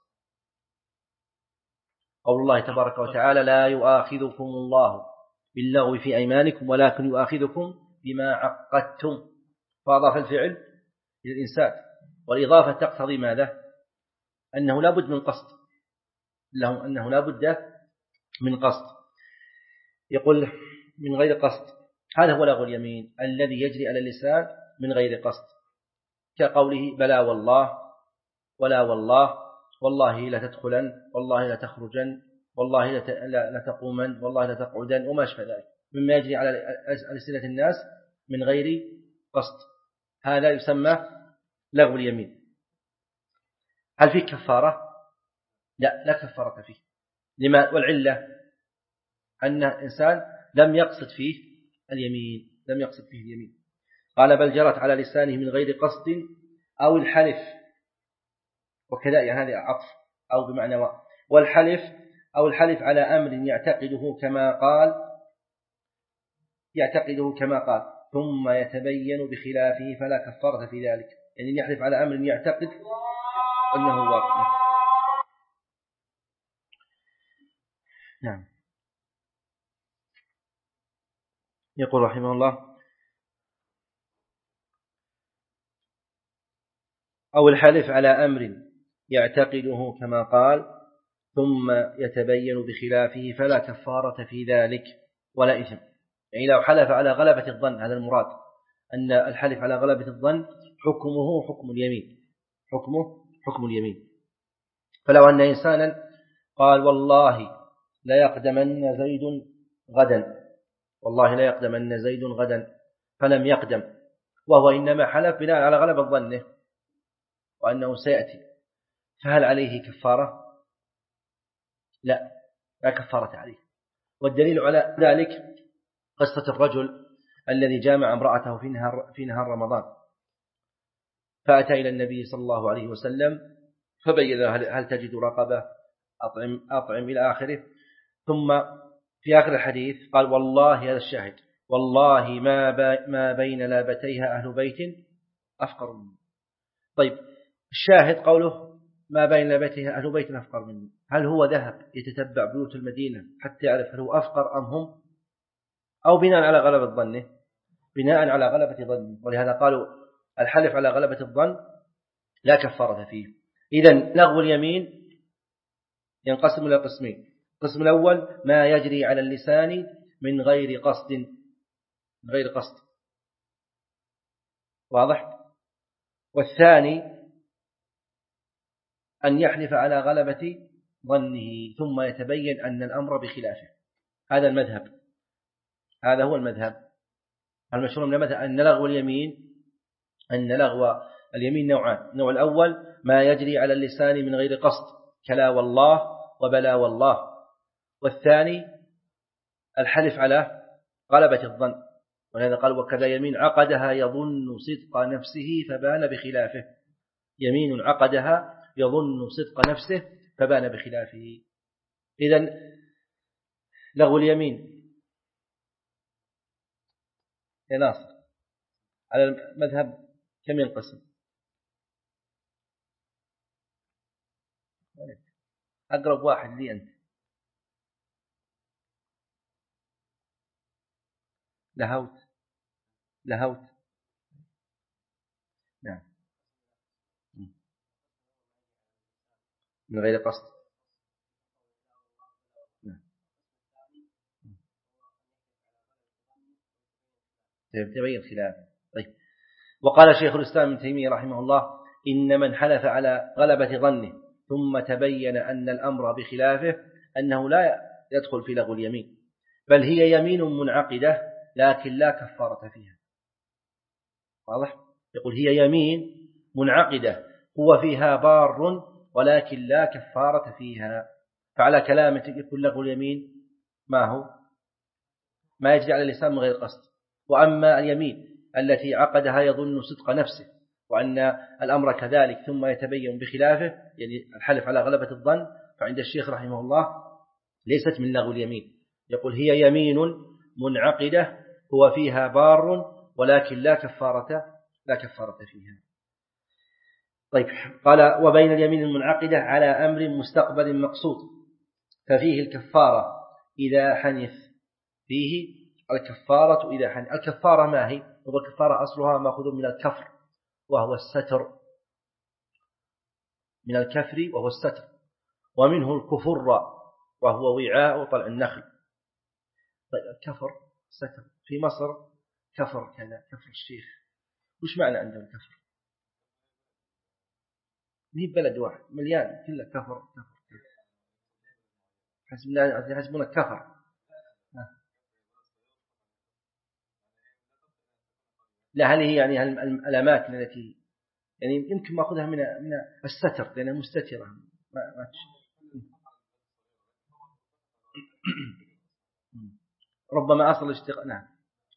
قول الله تبارك وتعالى: لا يؤاخذكم الله باللغو في أيمانكم ولكن يؤاخذكم بما عقدتم، فأضاف الفعل إلى الإنسان، والإضافة تقتضي ماذا؟ أنه لا بد من قصد، له أنه لا بد من قصد. يقول من غير قصد، هذا هو لغو اليمين الذي يجري على اللسان من غير قصد، كقوله: بلى والله، ولا والله، والله لا تدخلن، والله لا تخرجن، والله لا تقومن، والله لا تقعدن، وما أشبه ذلك مما يجري على ألسنة الناس من غير قصد، هذا يسمى لغو اليمين. هل فيه كفارة؟ لا، لا كفارة فيه. لما؟ والعلة أن الإنسان لم يقصد فيه اليمين، لم يقصد فيه اليمين. قال: بل جرت على لسانه من غير قصد أو الحلف، وكذا يعني هذا عطف أو بمعنى و. والحلف أو الحلف على أمر يعتقده كما قال يعتقده كما قال ثم يتبين بخلافه فلا كفارة في ذلك، يعني يحلف على أمر يعتقد أنه واقع. نعم. يقول رحمه الله: أو الحلف على أمر يعتقده كما قال ثم يتبين بخلافه فلا كفارة في ذلك ولا إثم. يعني لو حلف على غلبة الظن، هذا المراد، أن الحلف على غلبة الظن حكمه حكم اليمين، حكمه حكم اليمين. فلو أن إنسانا قال: والله لا يقدمن زيد غدا، والله لا يقدمن زيد غدا، فلم يقدم، وهو إنما حلف بناء على غلبة ظنه وأنه سيأتي، فهل عليه كفارة؟ لا، لا كفارة عليه. والدليل على ذلك قصة الرجل الذي جامع امرأته في نهار, في نهار رمضان، فأتى إلى النبي صلى الله عليه وسلم فبين هل تجد رقبة، أطعم, أطعم إلى آخره. ثم في آخر الحديث قال: والله، هذا الشاهد، والله ما, ما بين لابتيها أهل بيت أفقر منه. طيب، الشاهد قوله ما بين لابتيها أهل بيت أفقر منه، هل هو ذهب يتتبع بيوت المدينة حتى يعرف هل هو أفقر أم هم، أو بناء على غلبة ظنه؟ بناء على غلبة ظنه. ولهذا قالوا الحلف على غلبة الظن لا كفارة فيه. إذن لغو اليمين ينقسم إلى قسمين: القسم الأول ما يجري على اللسان من غير قصد، من غير قصد، واضح؟ والثاني أن يحلف على غلبة ظنه ثم يتبين أن الأمر بخلافه. هذا المذهب، هذا هو المذهب المشهور من المذهب، أن لغو اليمين أن لغو اليمين نوعان: النوع الأول ما يجري على اللسان من غير قصد كلا والله وبلا والله، والثاني الحلف على غلبة الظن. ولهذا قال: وكذا يمين عقدها يظن صدق نفسه فبان بخلافه، يمين عقدها يظن صدق نفسه فبان بخلافه. إذن لغو اليمين يا ناصر على المذهب كم ينقسم؟ أقرب واحد لي أنت. لهوت لهوت نعم، من غير قصد. نعم، تبين خلاف. طيب، وقال شيخ الإسلام ابن تيمية رحمه الله: إن من حلف على غلبة ظنه ثم تبين أن الأمر بخلافه أنه لا يدخل في لغو اليمين، بل هي يمين منعقدة لكن لا كفارة فيها. واضح؟ يقول هي يمين منعقدة هو فيها بار ولكن لا كفارة فيها. فعلى كلامه يكون لغو اليمين ما هو؟ ما يجري على اللسان من غير قصد. وأما اليمين التي عقدها يظن صدق نفسه وأن الأمر كذلك ثم يتبين بخلافه، يعني الحلف على غلبة الظن، فعند الشيخ رحمه الله ليست من لغو اليمين، يقول هي يمين منعقدة هو فيها بار ولكن لا كفارة لا كفارة فيها. طيب قال وبين اليمين المنعقدة على أمر مستقبل مقصود ففيه الكفارة إذا حنث، فيه الكفارة إذا حنث. الكفارة ما هي؟ هو الكفارة أصلها مأخوذ من الكفر وهو الستر، من الكفر وهو الستر، ومنه الكفر وهو وعاء طلع النخل. طيب الكفر ستر في مصر كفر كذا كفر الشيخ، وش معنى عندنا الكفر؟ مي بلد واحد مليان كله كفر كفر حسبنا الكفر. لا هل هي يعني الأماكن التي يعني يمكن ما أخذها من من الستر لأنها مستترة ما ما ربما أصل اشتغال. نعم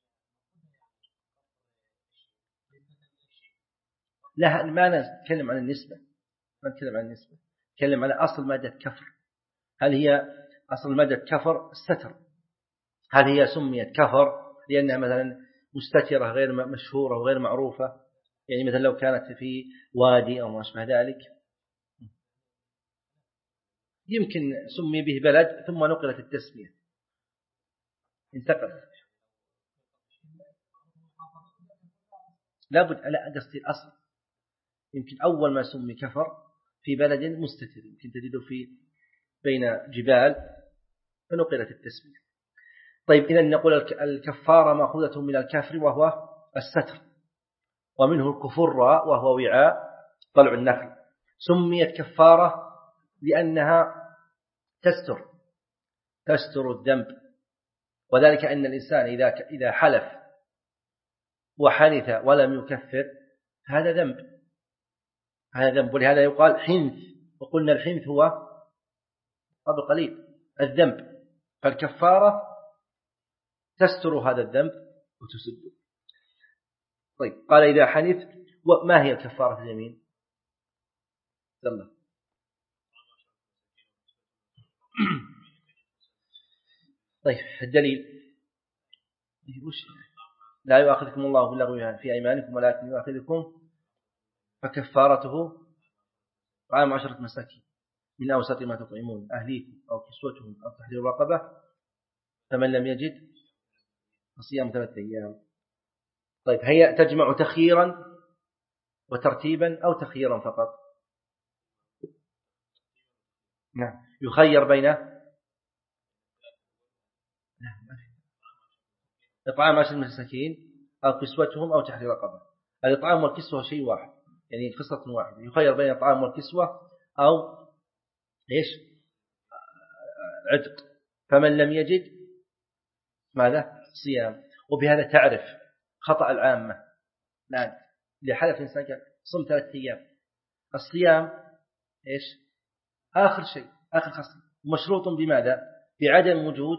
لا ما نتكلم عن النسبة، ما نتكلم عن النسبة، نتكلم على أصل مادة كفر. هل هي أصل مادة كفر الستر؟ هل هي سميت كفر لأنها مثلا مستترة غير مشهورة وغير معروفة؟ يعني مثلا لو كانت في وادي أو ما أشبه ذلك يمكن سمي به بلد ثم نقلت التسمية انتقلت. لابد لا قصدي الأصل يمكن أول ما سمي كفر في بلد مستتر يمكن تجده في بين جبال فنقلت التسمية. طيب إذن نقول الكفارة مأخوذة من الكفر وهو الستر، ومنه الكفر وهو وعاء طلع النخل. سميت كفارة لأنها تستر تستر الذنب، وذلك أن الإنسان إذا إذا حلف وحنث ولم يكفر هذا ذنب، هذا ذنب، ولهذا يقال حنث، وقلنا الحنث هو قبل قليل الذنب، فالكفارة تستر هذا الذنب وتسده. طيب قال إذا حنث، وما هي الكفارة اليمين؟ يلا طيب الدليل لا يؤاخذكم الله باللغو في أيمانكم ولكن يؤاخذكم فكفارته طعام عشرة مساكين من أوسط ما تطعمون أهليكم أو كسوتهم أو تحرير رقبة فمن لم يجد فصيام ثلاثة أيام. طيب هي تجمع تخييرا وترتيبا أو تخييرا فقط؟ نعم يخير بين إطعام عشرة مساكين أو كسوتهم أو تحرير رقبة. الإطعام والكسوة شيء واحد، يعني قصة واحدة، يخير بين الطعام والكسوة أو إيش عتق. فمن لم يجد ماذا؟ صيام. وبهذا تعرف خطأ العامة الآن لحلف الإنسان صم ثلاثة أيام. الصيام إيش آخر شيء آخر خصم مشروط بماذا؟ بعدم وجود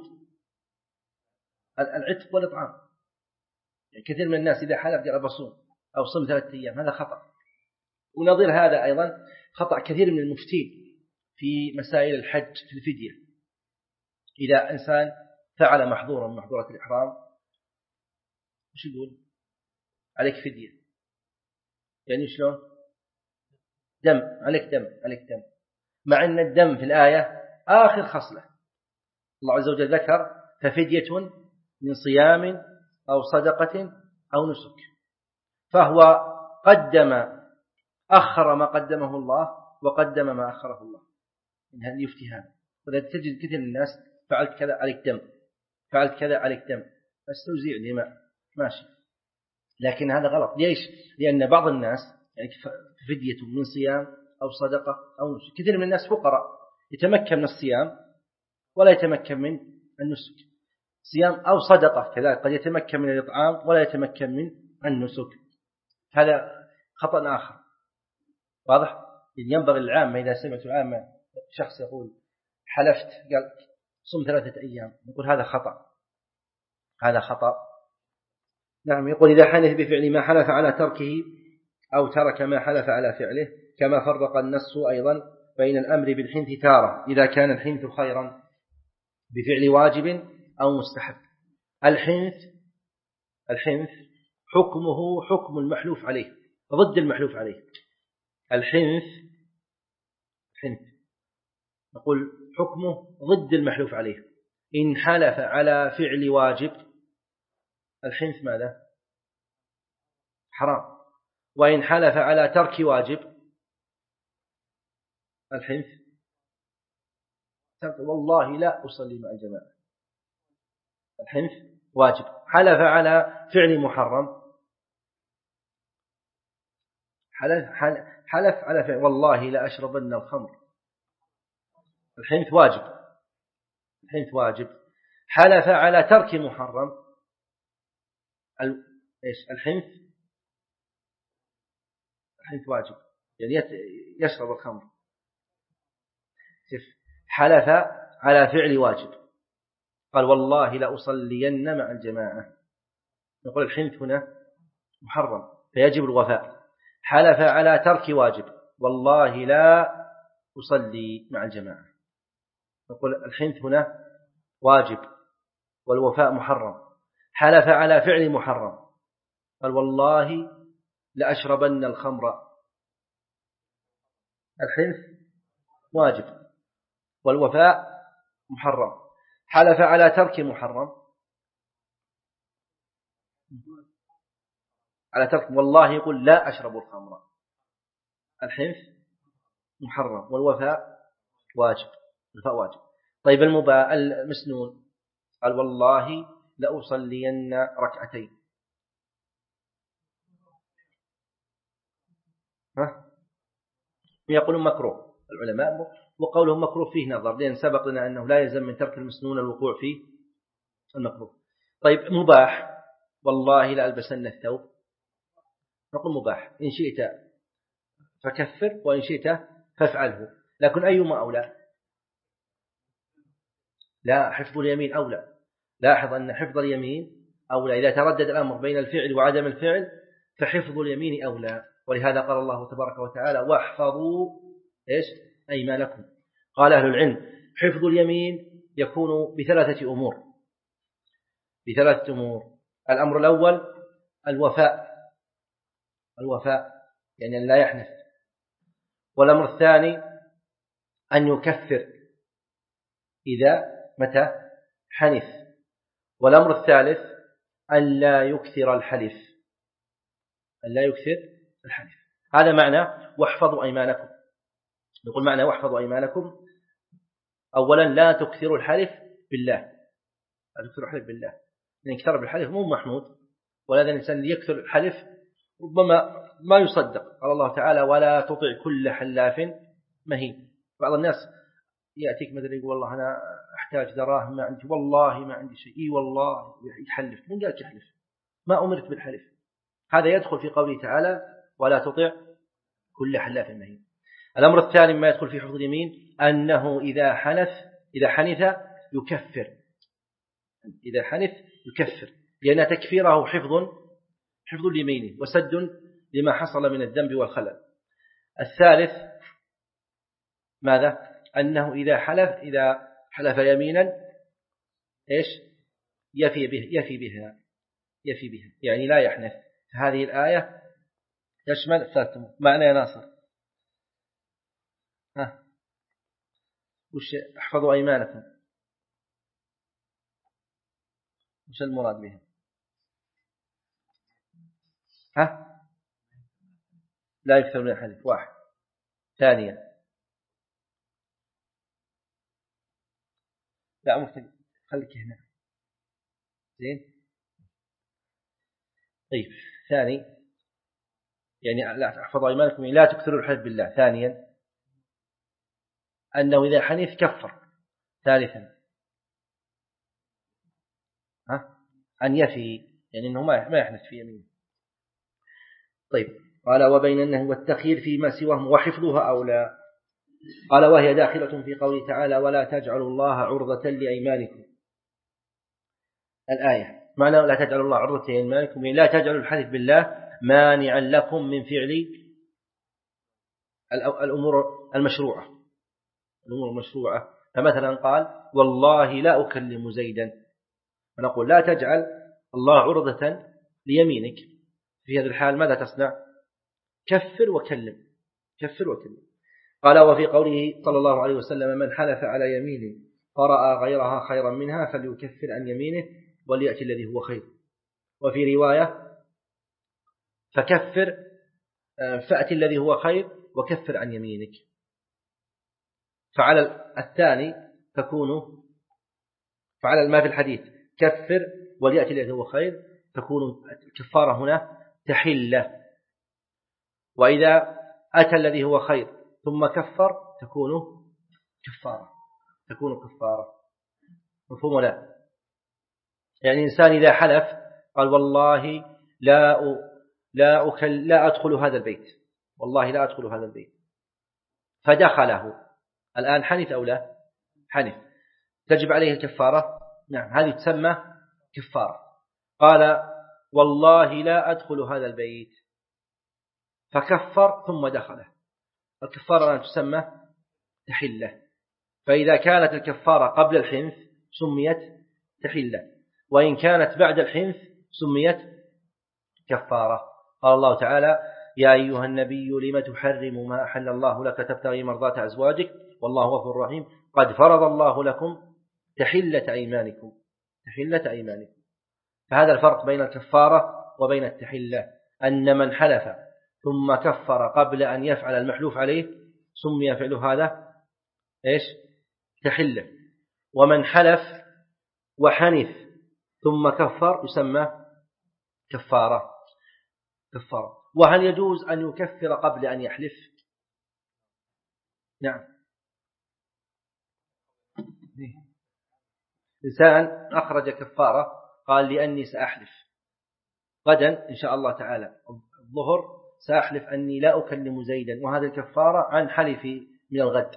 العتق والإطعام. يعني كثير من الناس إذا حلف قال بصوم أو صم ثلاثة أيام هذا خطأ. ونظير هذا أيضا خطأ كثير من المفتين في مسائل الحج في الفدية. إذا إنسان فعل محظورا من محظورات الإحرام وش يقول؟ عليك فدية. يعني شلون؟ دم عليك دم عليك دم، مع أن الدم في الآية آخر خصلة. الله عز وجل ذكر ففدية من صيام أو صدقة أو نسك، فهو قدم أخر ما قدمه الله وقدم ما أخره الله. من هذا يفتي هذا، وذلك تجد كثير من الناس فعلت كذا عليك دم فعلت كذا عليك دم بس توزيع لما ماشي، لكن هذا غلط. ليش؟ لأن بعض الناس يعني فدية من صيام أو صدقة أو نسك. كثير من الناس فقراء يتمكن من الصيام ولا يتمكن من النسك، صيام أو صدقة كذلك قد يتمكن من الإطعام ولا يتمكن من النسك. هذا خطأ آخر واضح. ينبغي العامة إذا سمعت العامة شخص يقول حلفت قال صم ثلاثة أيام يقول هذا خطأ هذا خطأ. نعم يقول إذا حلف بفعل ما حلف على تركه أو ترك ما حلف على فعله كما فرق النص أيضا بين الأمر بالحنث تارة إذا كان الحنث خيرا بفعل واجب أو مستحب. الحنث الحنث حكمه حكم المحلوف عليه ضد المحلوف عليه. الحنث حنث نقول حكمه ضد المحلوف عليه. إن حلف على فعل واجب الحنث ماذا؟ حرام. وإن حلف على ترك واجب الحنث والله لا أصلي مع الجماعة الحنث واجب. حلف على فعل محرم حلف, حلف على فعل والله لا أشربن الخمر الحنث واجب الحنث واجب. حلف على ترك محرم إيش الحنث الحنث واجب يعني يشرب الخمر. حلف على فعل واجب قال والله لا أصلين مع الجماعة نقول الحنث هنا محرم فيجب الوفاء. حلف على ترك واجب والله لا أصلي مع الجماعة نقول الحنث هنا واجب والوفاء محرم. حلف على فعل محرم قال والله لأشربن الخمر الحنث واجب والوفاء محرم. حلف على ترك محرم على ترك والله يقول لا أشرب الخمر الحنث محرم والوفاء واجب الوفاء واجب. طيب المباح المسنون قال والله لأصلين ركعتين ها يقولون مكروه العلماء وقولهم مكروه فيه نظر لأن سبق لنا أنه لا يلزم من ترك المسنون الوقوع في المكروه. طيب مباح والله لألبسن الثوب نقول مباح إن شئت فكفر وإن شئت فافعله لكن أيما أولى؟ لا حفظ اليمين أولى. لاحظ أن حفظ اليمين أولى إذا تردد الأمر بين الفعل وعدم الفعل فحفظ اليمين أولى. ولهذا قال الله تبارك وتعالى واحفظوا إيش أيمانكم. قال أهل العلم حفظ اليمين يكون بثلاثة أمور بثلاثة أمور. الأمر الأول الوفاء الوفاء يعني أن لا يحنث. والأمر الثاني أن يكفر إذا متى حنث. والأمر الثالث أن لا يكثر الحلف أن لا يكثر الحلف. هذا معنى واحفظوا أيمانكم. نقول معنى واحفظوا أيمانكم أولا لا تكثروا الحلف بالله لا تكثروا الحلف بالله لأن كثر بالحلف مو محمود ولهذا الإنسان يكثر الحلف ربما ما يصدق. قال الله تعالى ولا تطع كل حلاف مهين. بعض الناس يأتيك مثلا يقول والله أنا أحتاج دراهم ما عندي والله ما عندي شيء إيه والله يحلف. من قالك يحلف؟ ما أمرت بالحلف. هذا يدخل في قوله تعالى ولا تطع كل حلاف مهين. الأمر الثاني ما يدخل في حفظ اليمين أنه إذا حنث إذا حنث يكفر إذا حنث يكفر لأن تكفيره حفظ حفظ اليمين وسد لما حصل من الذنب والخلل. الثالث ماذا؟ أنه إذا حلف إذا حلف يمينا إيش يفي به يفي بها يفي بها يعني لا يحنث. هذه الآية تشمل الثلاث أمور. معنى يا ناصر ها وش احفظوا أيمانكم وش المراد بها؟ ها لا يكثر من الحديث واحد. ثانيا لا ممكن خليك هنا زين. طيب ثاني يعني لا تحفظوا أيمانكم لا تكثروا الحلف بالله. ثانيا أنه إذا حنث كفر. ثالثا ها أن يفي يعني أنه ما يحنث في يمينه. طيب قال وبين النهي والتخيير فيما سواه وحفظها أو لا. قال وهي داخلة في قوله تعالى ولا تجعلوا الله عرضة لأيمانكم. الآية معنى لا تجعلوا الله عرضة لأيمانكم لا تجعلوا الحلف بالله مانعا لكم من فعل الأمور المشروعة الأمور المشروعة. فمثلا قال والله لا أكلم زيدا، فنقول لا تجعل الله عرضة ليمينك. في هذا الحال ماذا تصنع؟ كفر وكلم، كفر وكلم. قال وفي قوله صلى الله عليه وسلم من حلف على يمينه فرأى غيرها خيرا منها فليكفر عن يمينه وليأتي الذي هو خير. وفي رواية فكفر فأتي الذي هو خير وكفر عن يمينك. فعلى الثاني تكون فعلى ما في الحديث كفر وليأتي الذي هو خير تكون الكفارة هنا تحلة، وإذا أتى الذي هو خير ثم كفر تكون كفارة تكون كفارة مفهوم لا؟ يعني إنسان إذا حلف قال والله لا أ... لا أكل لا أدخل هذا البيت، والله لا أدخل هذا البيت، فدخله الآن حنث أو لا؟ حنث، تجب عليه الكفارة؟ نعم، هذه تسمى كفارة. قال والله لا أدخل هذا البيت فكفر ثم دخله، الكفارة تسمى تحلة. فإذا كانت الكفارة قبل الحنث سميت تحلة، وإن كانت بعد الحنث سميت كفارة. قال الله تعالى يا أيها النبي لم تحرم ما أحل الله لك تبتغي مرضات أزواجك والله غفور رحيم قد فرض الله لكم تحلة أيمانكم تحلة أيمانكم. فهذا الفرق بين الكفارة وبين التحلة، أن من حلف ثم كفر قبل أن يفعل المحلوف عليه سمي فعله هذا إيش؟ تحلة، ومن حلف وحنث ثم كفر يسمى كفارة كفارة. وهل يجوز أن يكفر قبل أن يحلف؟ نعم. إنسان أخرج كفارة قال لأني سأحلف غدا إن شاء الله تعالى الظهر سأحلف أني لا أكلم زيدا، وهذا الكفارة عن حلفي من الغد،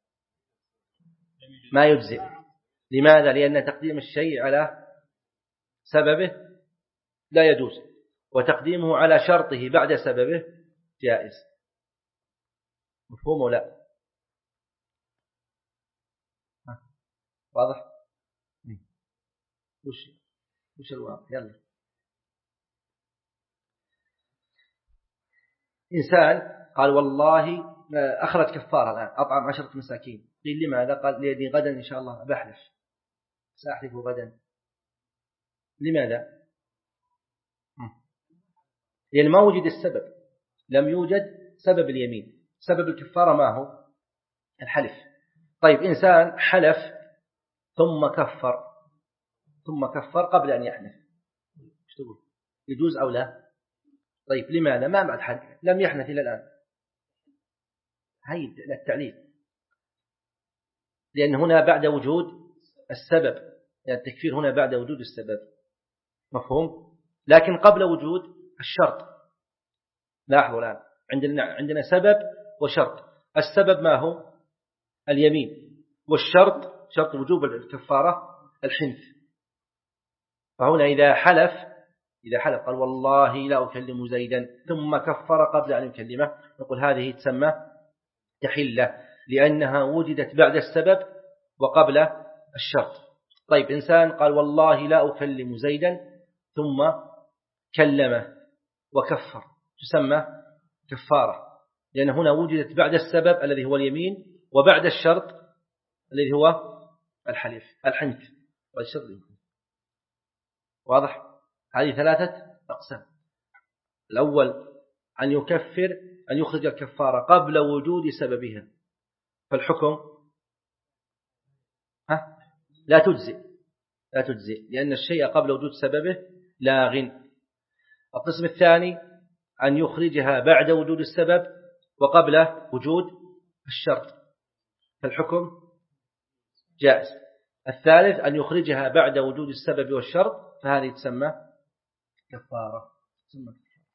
ما يجزئ. لماذا؟ لأن تقديم الشيء على سببه لا يجوز، وتقديمه على شرطه بعد سببه جائز. مفهوم ولا؟ واضح؟ وش وش الواقع؟ يلا. إنسان قال والله أخرج كفارة الآن أطعم عشرة مساكين، قيل لماذا؟ قال لأني غدا إن شاء الله بحلف سأحلف غدا. لماذا؟ لأن ما وجد السبب، لم يوجد سبب اليمين، سبب الكفارة ما هو؟ الحلف. طيب إنسان حلف ثم كفر ثم كفر قبل أن يحلف، ايش تقول؟ يجوز أو لا؟ طيب لماذا؟ ما بعد حد لم يحنث إلى الآن، هي التعليل، لأن هنا بعد وجود السبب، يعني التكفير هنا بعد وجود السبب. مفهوم؟ لكن قبل وجود الشرط. لاحظوا الآن عندنا عندنا سبب وشرط. السبب ما هو؟ اليمين، والشرط شرط وجوب الكفارة الحنث. فهنا إذا حلف إذا حلف قال والله لا أكلم زيدا ثم كفر قبل أن يكلمه، نقول هذه تسمى تحلة، لأنها وجدت بعد السبب وقبل الشرط. طيب إنسان قال والله لا أكلم زيدا ثم كلمه وكفر، تسمى كفارة، لأن هنا وجدت بعد السبب الذي هو اليمين وبعد الشرط الذي هو الحلف الحنث والشرط. واضح؟ هذه ثلاثة أقسام. الأول أن يكفر أن يخرج الكفارة قبل وجود سببها، فالحكم ها لا تجزئ لا تجزئ لأن الشيء قبل وجود سببه لاغ. القسم الثاني أن يخرجها بعد وجود السبب وقبل وجود الشرط، فالحكم جائز. الثالث أن يخرجها بعد وجود السبب والشرط، فهذه تسمى كفارة. تسمى كفارة.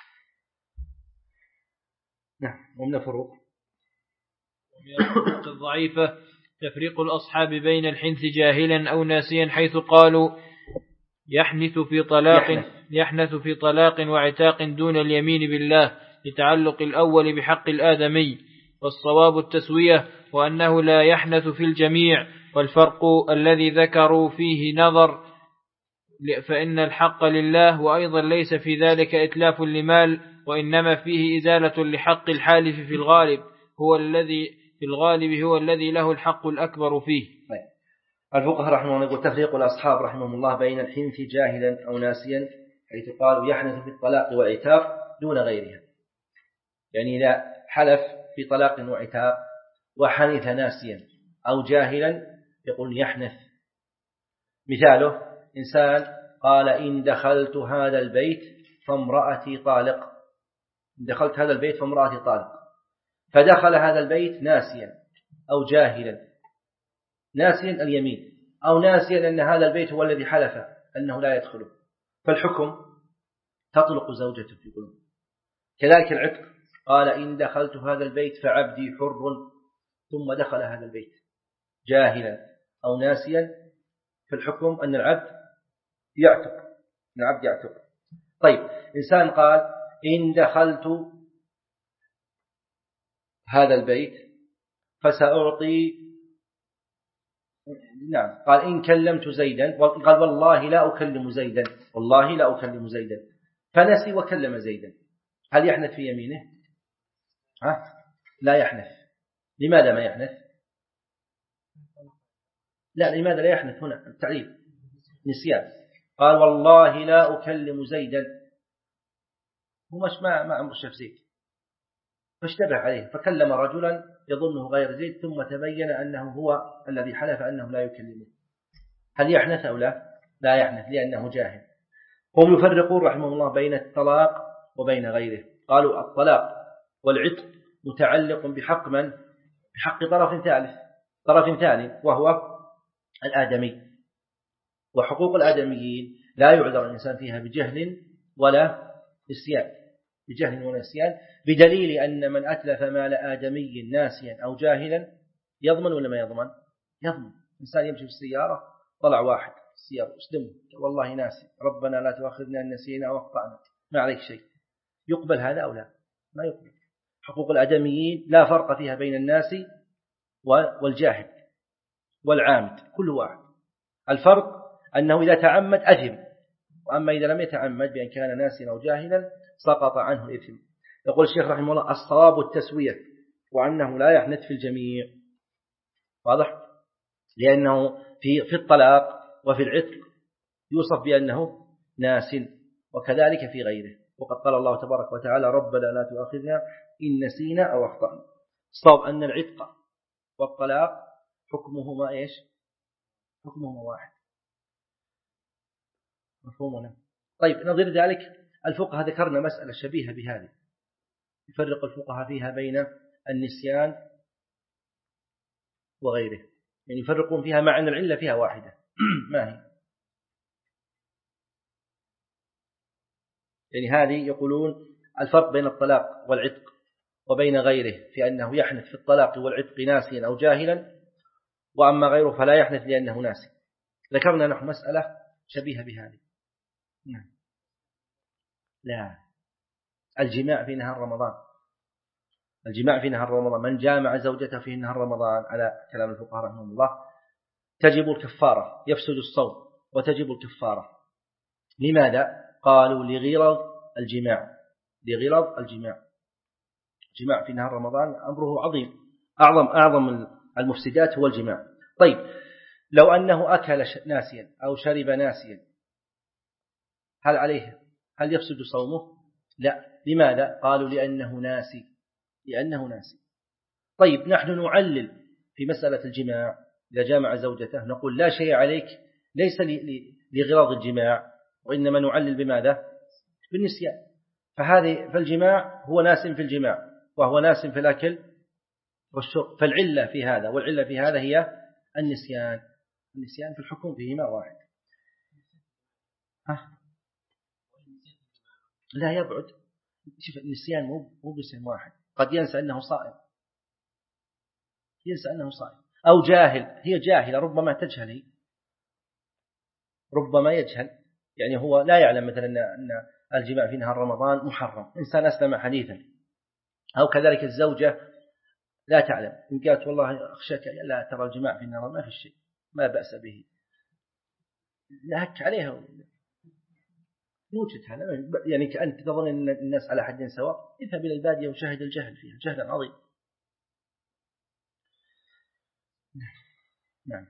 نعم. ومن الفروق ومن الفروق الضعيفة تفريق الأصحاب بين الحنث جاهلا أو ناسيا، حيث قالوا يحنث في طلاق يحنث, يحنث في طلاق وعتاق دون اليمين بالله لتعلق الأول بحق الآدمي، والصواب التسوية، وأنه لا يحنث في الجميع. والفرق الذي ذكروا فيه نظر، فإن الحق لله، وأيضا ليس في ذلك إتلاف لمال، وإنما فيه إزالة لحق الحالف في الغالب هو الذي في الغالب هو الذي له الحق الأكبر فيه. الفقهاء رحمه الله يقول تفريق الأصحاب رحمهم الله بين الحنث جاهلا أو ناسيا، حيث قالوا يحنث في الطلاق والعتاق دون غيرها، يعني إذا حلف في طلاق وعتاق وحنث ناسيا أو جاهلا يقول يحنث. مثاله إنسان قال إن دخلت هذا البيت فامرأتي طالق، إن دخلت هذا البيت فامرأتي طالق، فدخل هذا البيت ناسيا أو جاهلا، ناسيا اليمين أو ناسيا أن هذا البيت هو الذي حلف أنه لا يدخله، فالحكم تطلق زوجته في قلوب. كذلك العتق قال إن دخلت هذا البيت فعبدي حر، ثم دخل هذا البيت جاهلا أو ناسيا، فالحكم أن العبد يعتق، العبد يعتق. طيب إنسان قال إن دخلت هذا البيت فسأعطي، نعم قال إن كلمت زيدا، قال والله لا أكلم زيدا، والله لا أكلم زيدا، فنسي وكلم زيدا، هل يحنث في يمينه؟ ها؟ لا يحنث. لماذا ما يحنث؟ لا، لماذا لا يحنث هنا؟ التعريف نسيان. قال والله لا أكلم زيدا، هو مش ما ما عمره شاف زيد، فاشتبه عليه فكلم رجلا يظنه غير زيد، ثم تبين أنه هو الذي حلف أنه لا يكلمه، هل يحنث أو لا؟ لا يحنث لأنه جاهل. هم يفرقون رحمه الله بين الطلاق وبين غيره، قالوا الطلاق والعتق متعلق بحق من؟ بحق طرف ثالث، طرف ثاني وهو الآدمي، وحقوق الآدميين لا يعذر الإنسان فيها بجهل ولا نسيان، بجهل ولا نسيان، بدليل أن من أتلف مال آدمي ناسيا أو جاهلا يضمن ولا ما يضمن؟ يضمن. إنسان يمشي في السيارة طلع واحد في السيارة اسلمه والله ناسي، ربنا لا تؤاخذنا إن نسينا أو أخطأنا، ما عليك شيء، يقبل هذا أو لا؟ ما يقبل. حقوق الآدميين لا فرق فيها بين الناس والجاهل والعامد، كل واحد. الفرق أنه إذا تعمد أثم، وأما إذا لم يتعمد بأن كان ناسيا أو جاهلا سقط عنه الإثم. يقول الشيخ رحمه الله الصواب التسوية، وأنه لا يحنث في الجميع، واضح؟ لأنه في في الطلاق وفي العتق يوصف بأنه ناس، وكذلك في غيره. وقد قال الله تبارك وتعالى ربنا لا تؤاخذنا إن نسينا أو أخطأنا. الصواب أن العتق والطلاق حكمهما إيش؟ حكمهما واحد. مفهومنا؟ طيب نظير ذلك الفقهاء ذكرنا مسألة شبيهة بهذه، يفرق الفقهاء فيها بين النسيان وغيره، يعني يفرقون فيها مع أن العلة فيها واحدة. ما هي؟ يعني هذه يقولون الفرق بين الطلاق والعتق وبين غيره في أنه يحنث في الطلاق والعتق ناسيا أو جاهلا، وأما غيره فلا يحنث لأنه ناسي. ذكرنا نحن مسألة شبيهة بهذه. لا، الجماع في نهار رمضان، الجماع في نهار رمضان، من جامع زوجته في نهار رمضان على كلام الفقهاء رحمه الله تجب الكفارة، يفسد الصوم وتجب الكفارة. لماذا؟ قالوا لغرض الجماع، لغرض الجماع. الجماع في نهار رمضان أمره عظيم، أعظم أعظم المفسدات هو الجماع. طيب لو أنه أكل ناسيا أو شرب ناسيا هل عليه هل يفسد صومه؟ لا. لماذا؟ قالوا لأنه ناسي، لأنه ناسي. طيب نحن نعلل في مسألة الجماع، إذا جامع زوجته نقول لا شيء عليك، ليس لغرض الجماع، وإنما نعلل بماذا؟ بالنسيان. فهذه فالجماع هو ناس في الجماع وهو ناس في الأكل والشرب، فالعلة في هذا والعلة في هذا هي النسيان. النسيان في الحكم فيهما واحد. ها؟ لا يبعد. شوف النسيان مو مو باسم واحد، قد ينسى أنه صائم، ينسى أنه صائم، أو جاهل، هي جاهلة ربما تجهل، هي ربما يجهل، يعني هو لا يعلم مثلا أن الجماع في نهار رمضان محرم، إنسان أسلم حديثا. أو كذلك الزوجة لا تعلم، إن قالت والله أخشاك لا ترى الجماع في النظر ما في شيء ما بأس به، نهك عليها يوجد هذا، يعني كأنت تظن أن الناس على حد سواء، اذهب إلى البادية وشاهد الجهل فيها جهلا عظيم. نعم.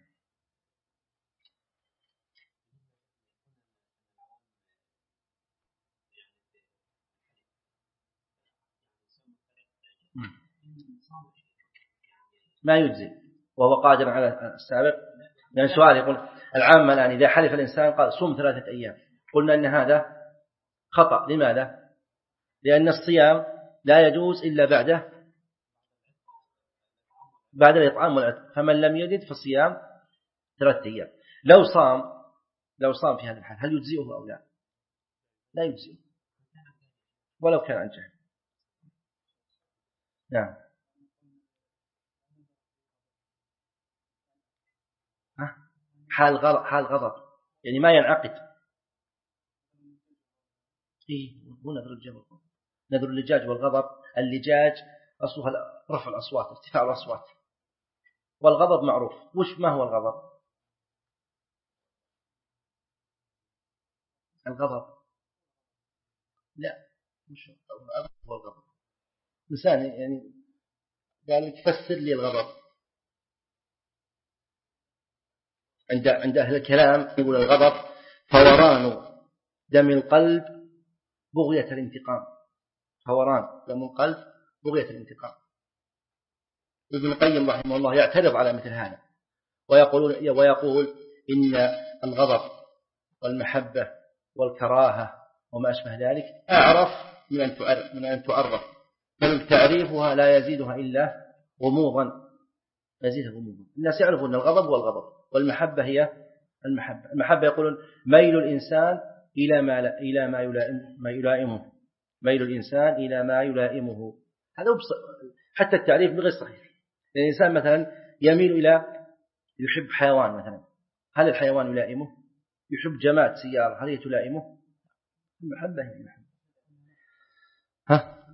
ما يجزي وهو قادر على السابق، لأن يعني سؤال يقول العامة الآن إذا حلف الإنسان قال صوم ثلاثة أيام، قلنا أن هذا خطأ. لماذا؟ لأن الصيام لا يجوز إلا بعده بعد الإطعام والعتق، فمن لم يجد فصيام ثلاثة أيام. لو صام لو صام في هذا الحال هل يجزئه أو لا؟ لا يجزئه ولو كان عن جهل. نعم. حال غضب حال غضب يعني ما ينعقد. إيه هو نذر الجبل نذر اللجاج والغضب. اللجاج أصلها رفع الأصوات ارتفاع الأصوات، والغضب معروف. وش ما هو الغضب؟ الغضب لا مش هو الغضب. إنسان يعني قال لك فسر لي الغضب. عند عند أهل الكلام يقول الغضب فوران دم القلب بغية الانتقام. فوران دم القلب بغية الانتقام. ابن القيم رحمه الله يعترض على مثل هذا ويقول ويقول إن الغضب والمحبة والكراهة وما أشبه ذلك أعرف من أن تعرف من أن تعرف بل تعريفها لا يزيدها إلا غموضا. يزيدها غموضا. الناس يعرفون أن الغضب هو الغضب والمحبة هي المحبة. المحبة يقولون ميل الإنسان إلى ما لا إلى ما يلائم ما يلائمه. ميل الإنسان إلى ما يلائمه. هذا حتى التعريف بغير صحيح. الإنسان مثلا يميل إلى يحب حيوان مثلا، هل الحيوان يلائمه؟ يحب جماد سيارة، هل هي تلائمه؟ المحبة هي المحبة. ها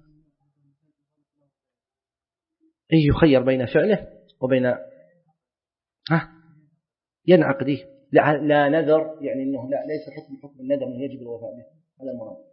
أي يخير بين فعله وبين ها ينعقد. لا, لا نذر يعني إنه لا ليس حكم حكم النذر أنه يجب الوفاء به، هذا مراد.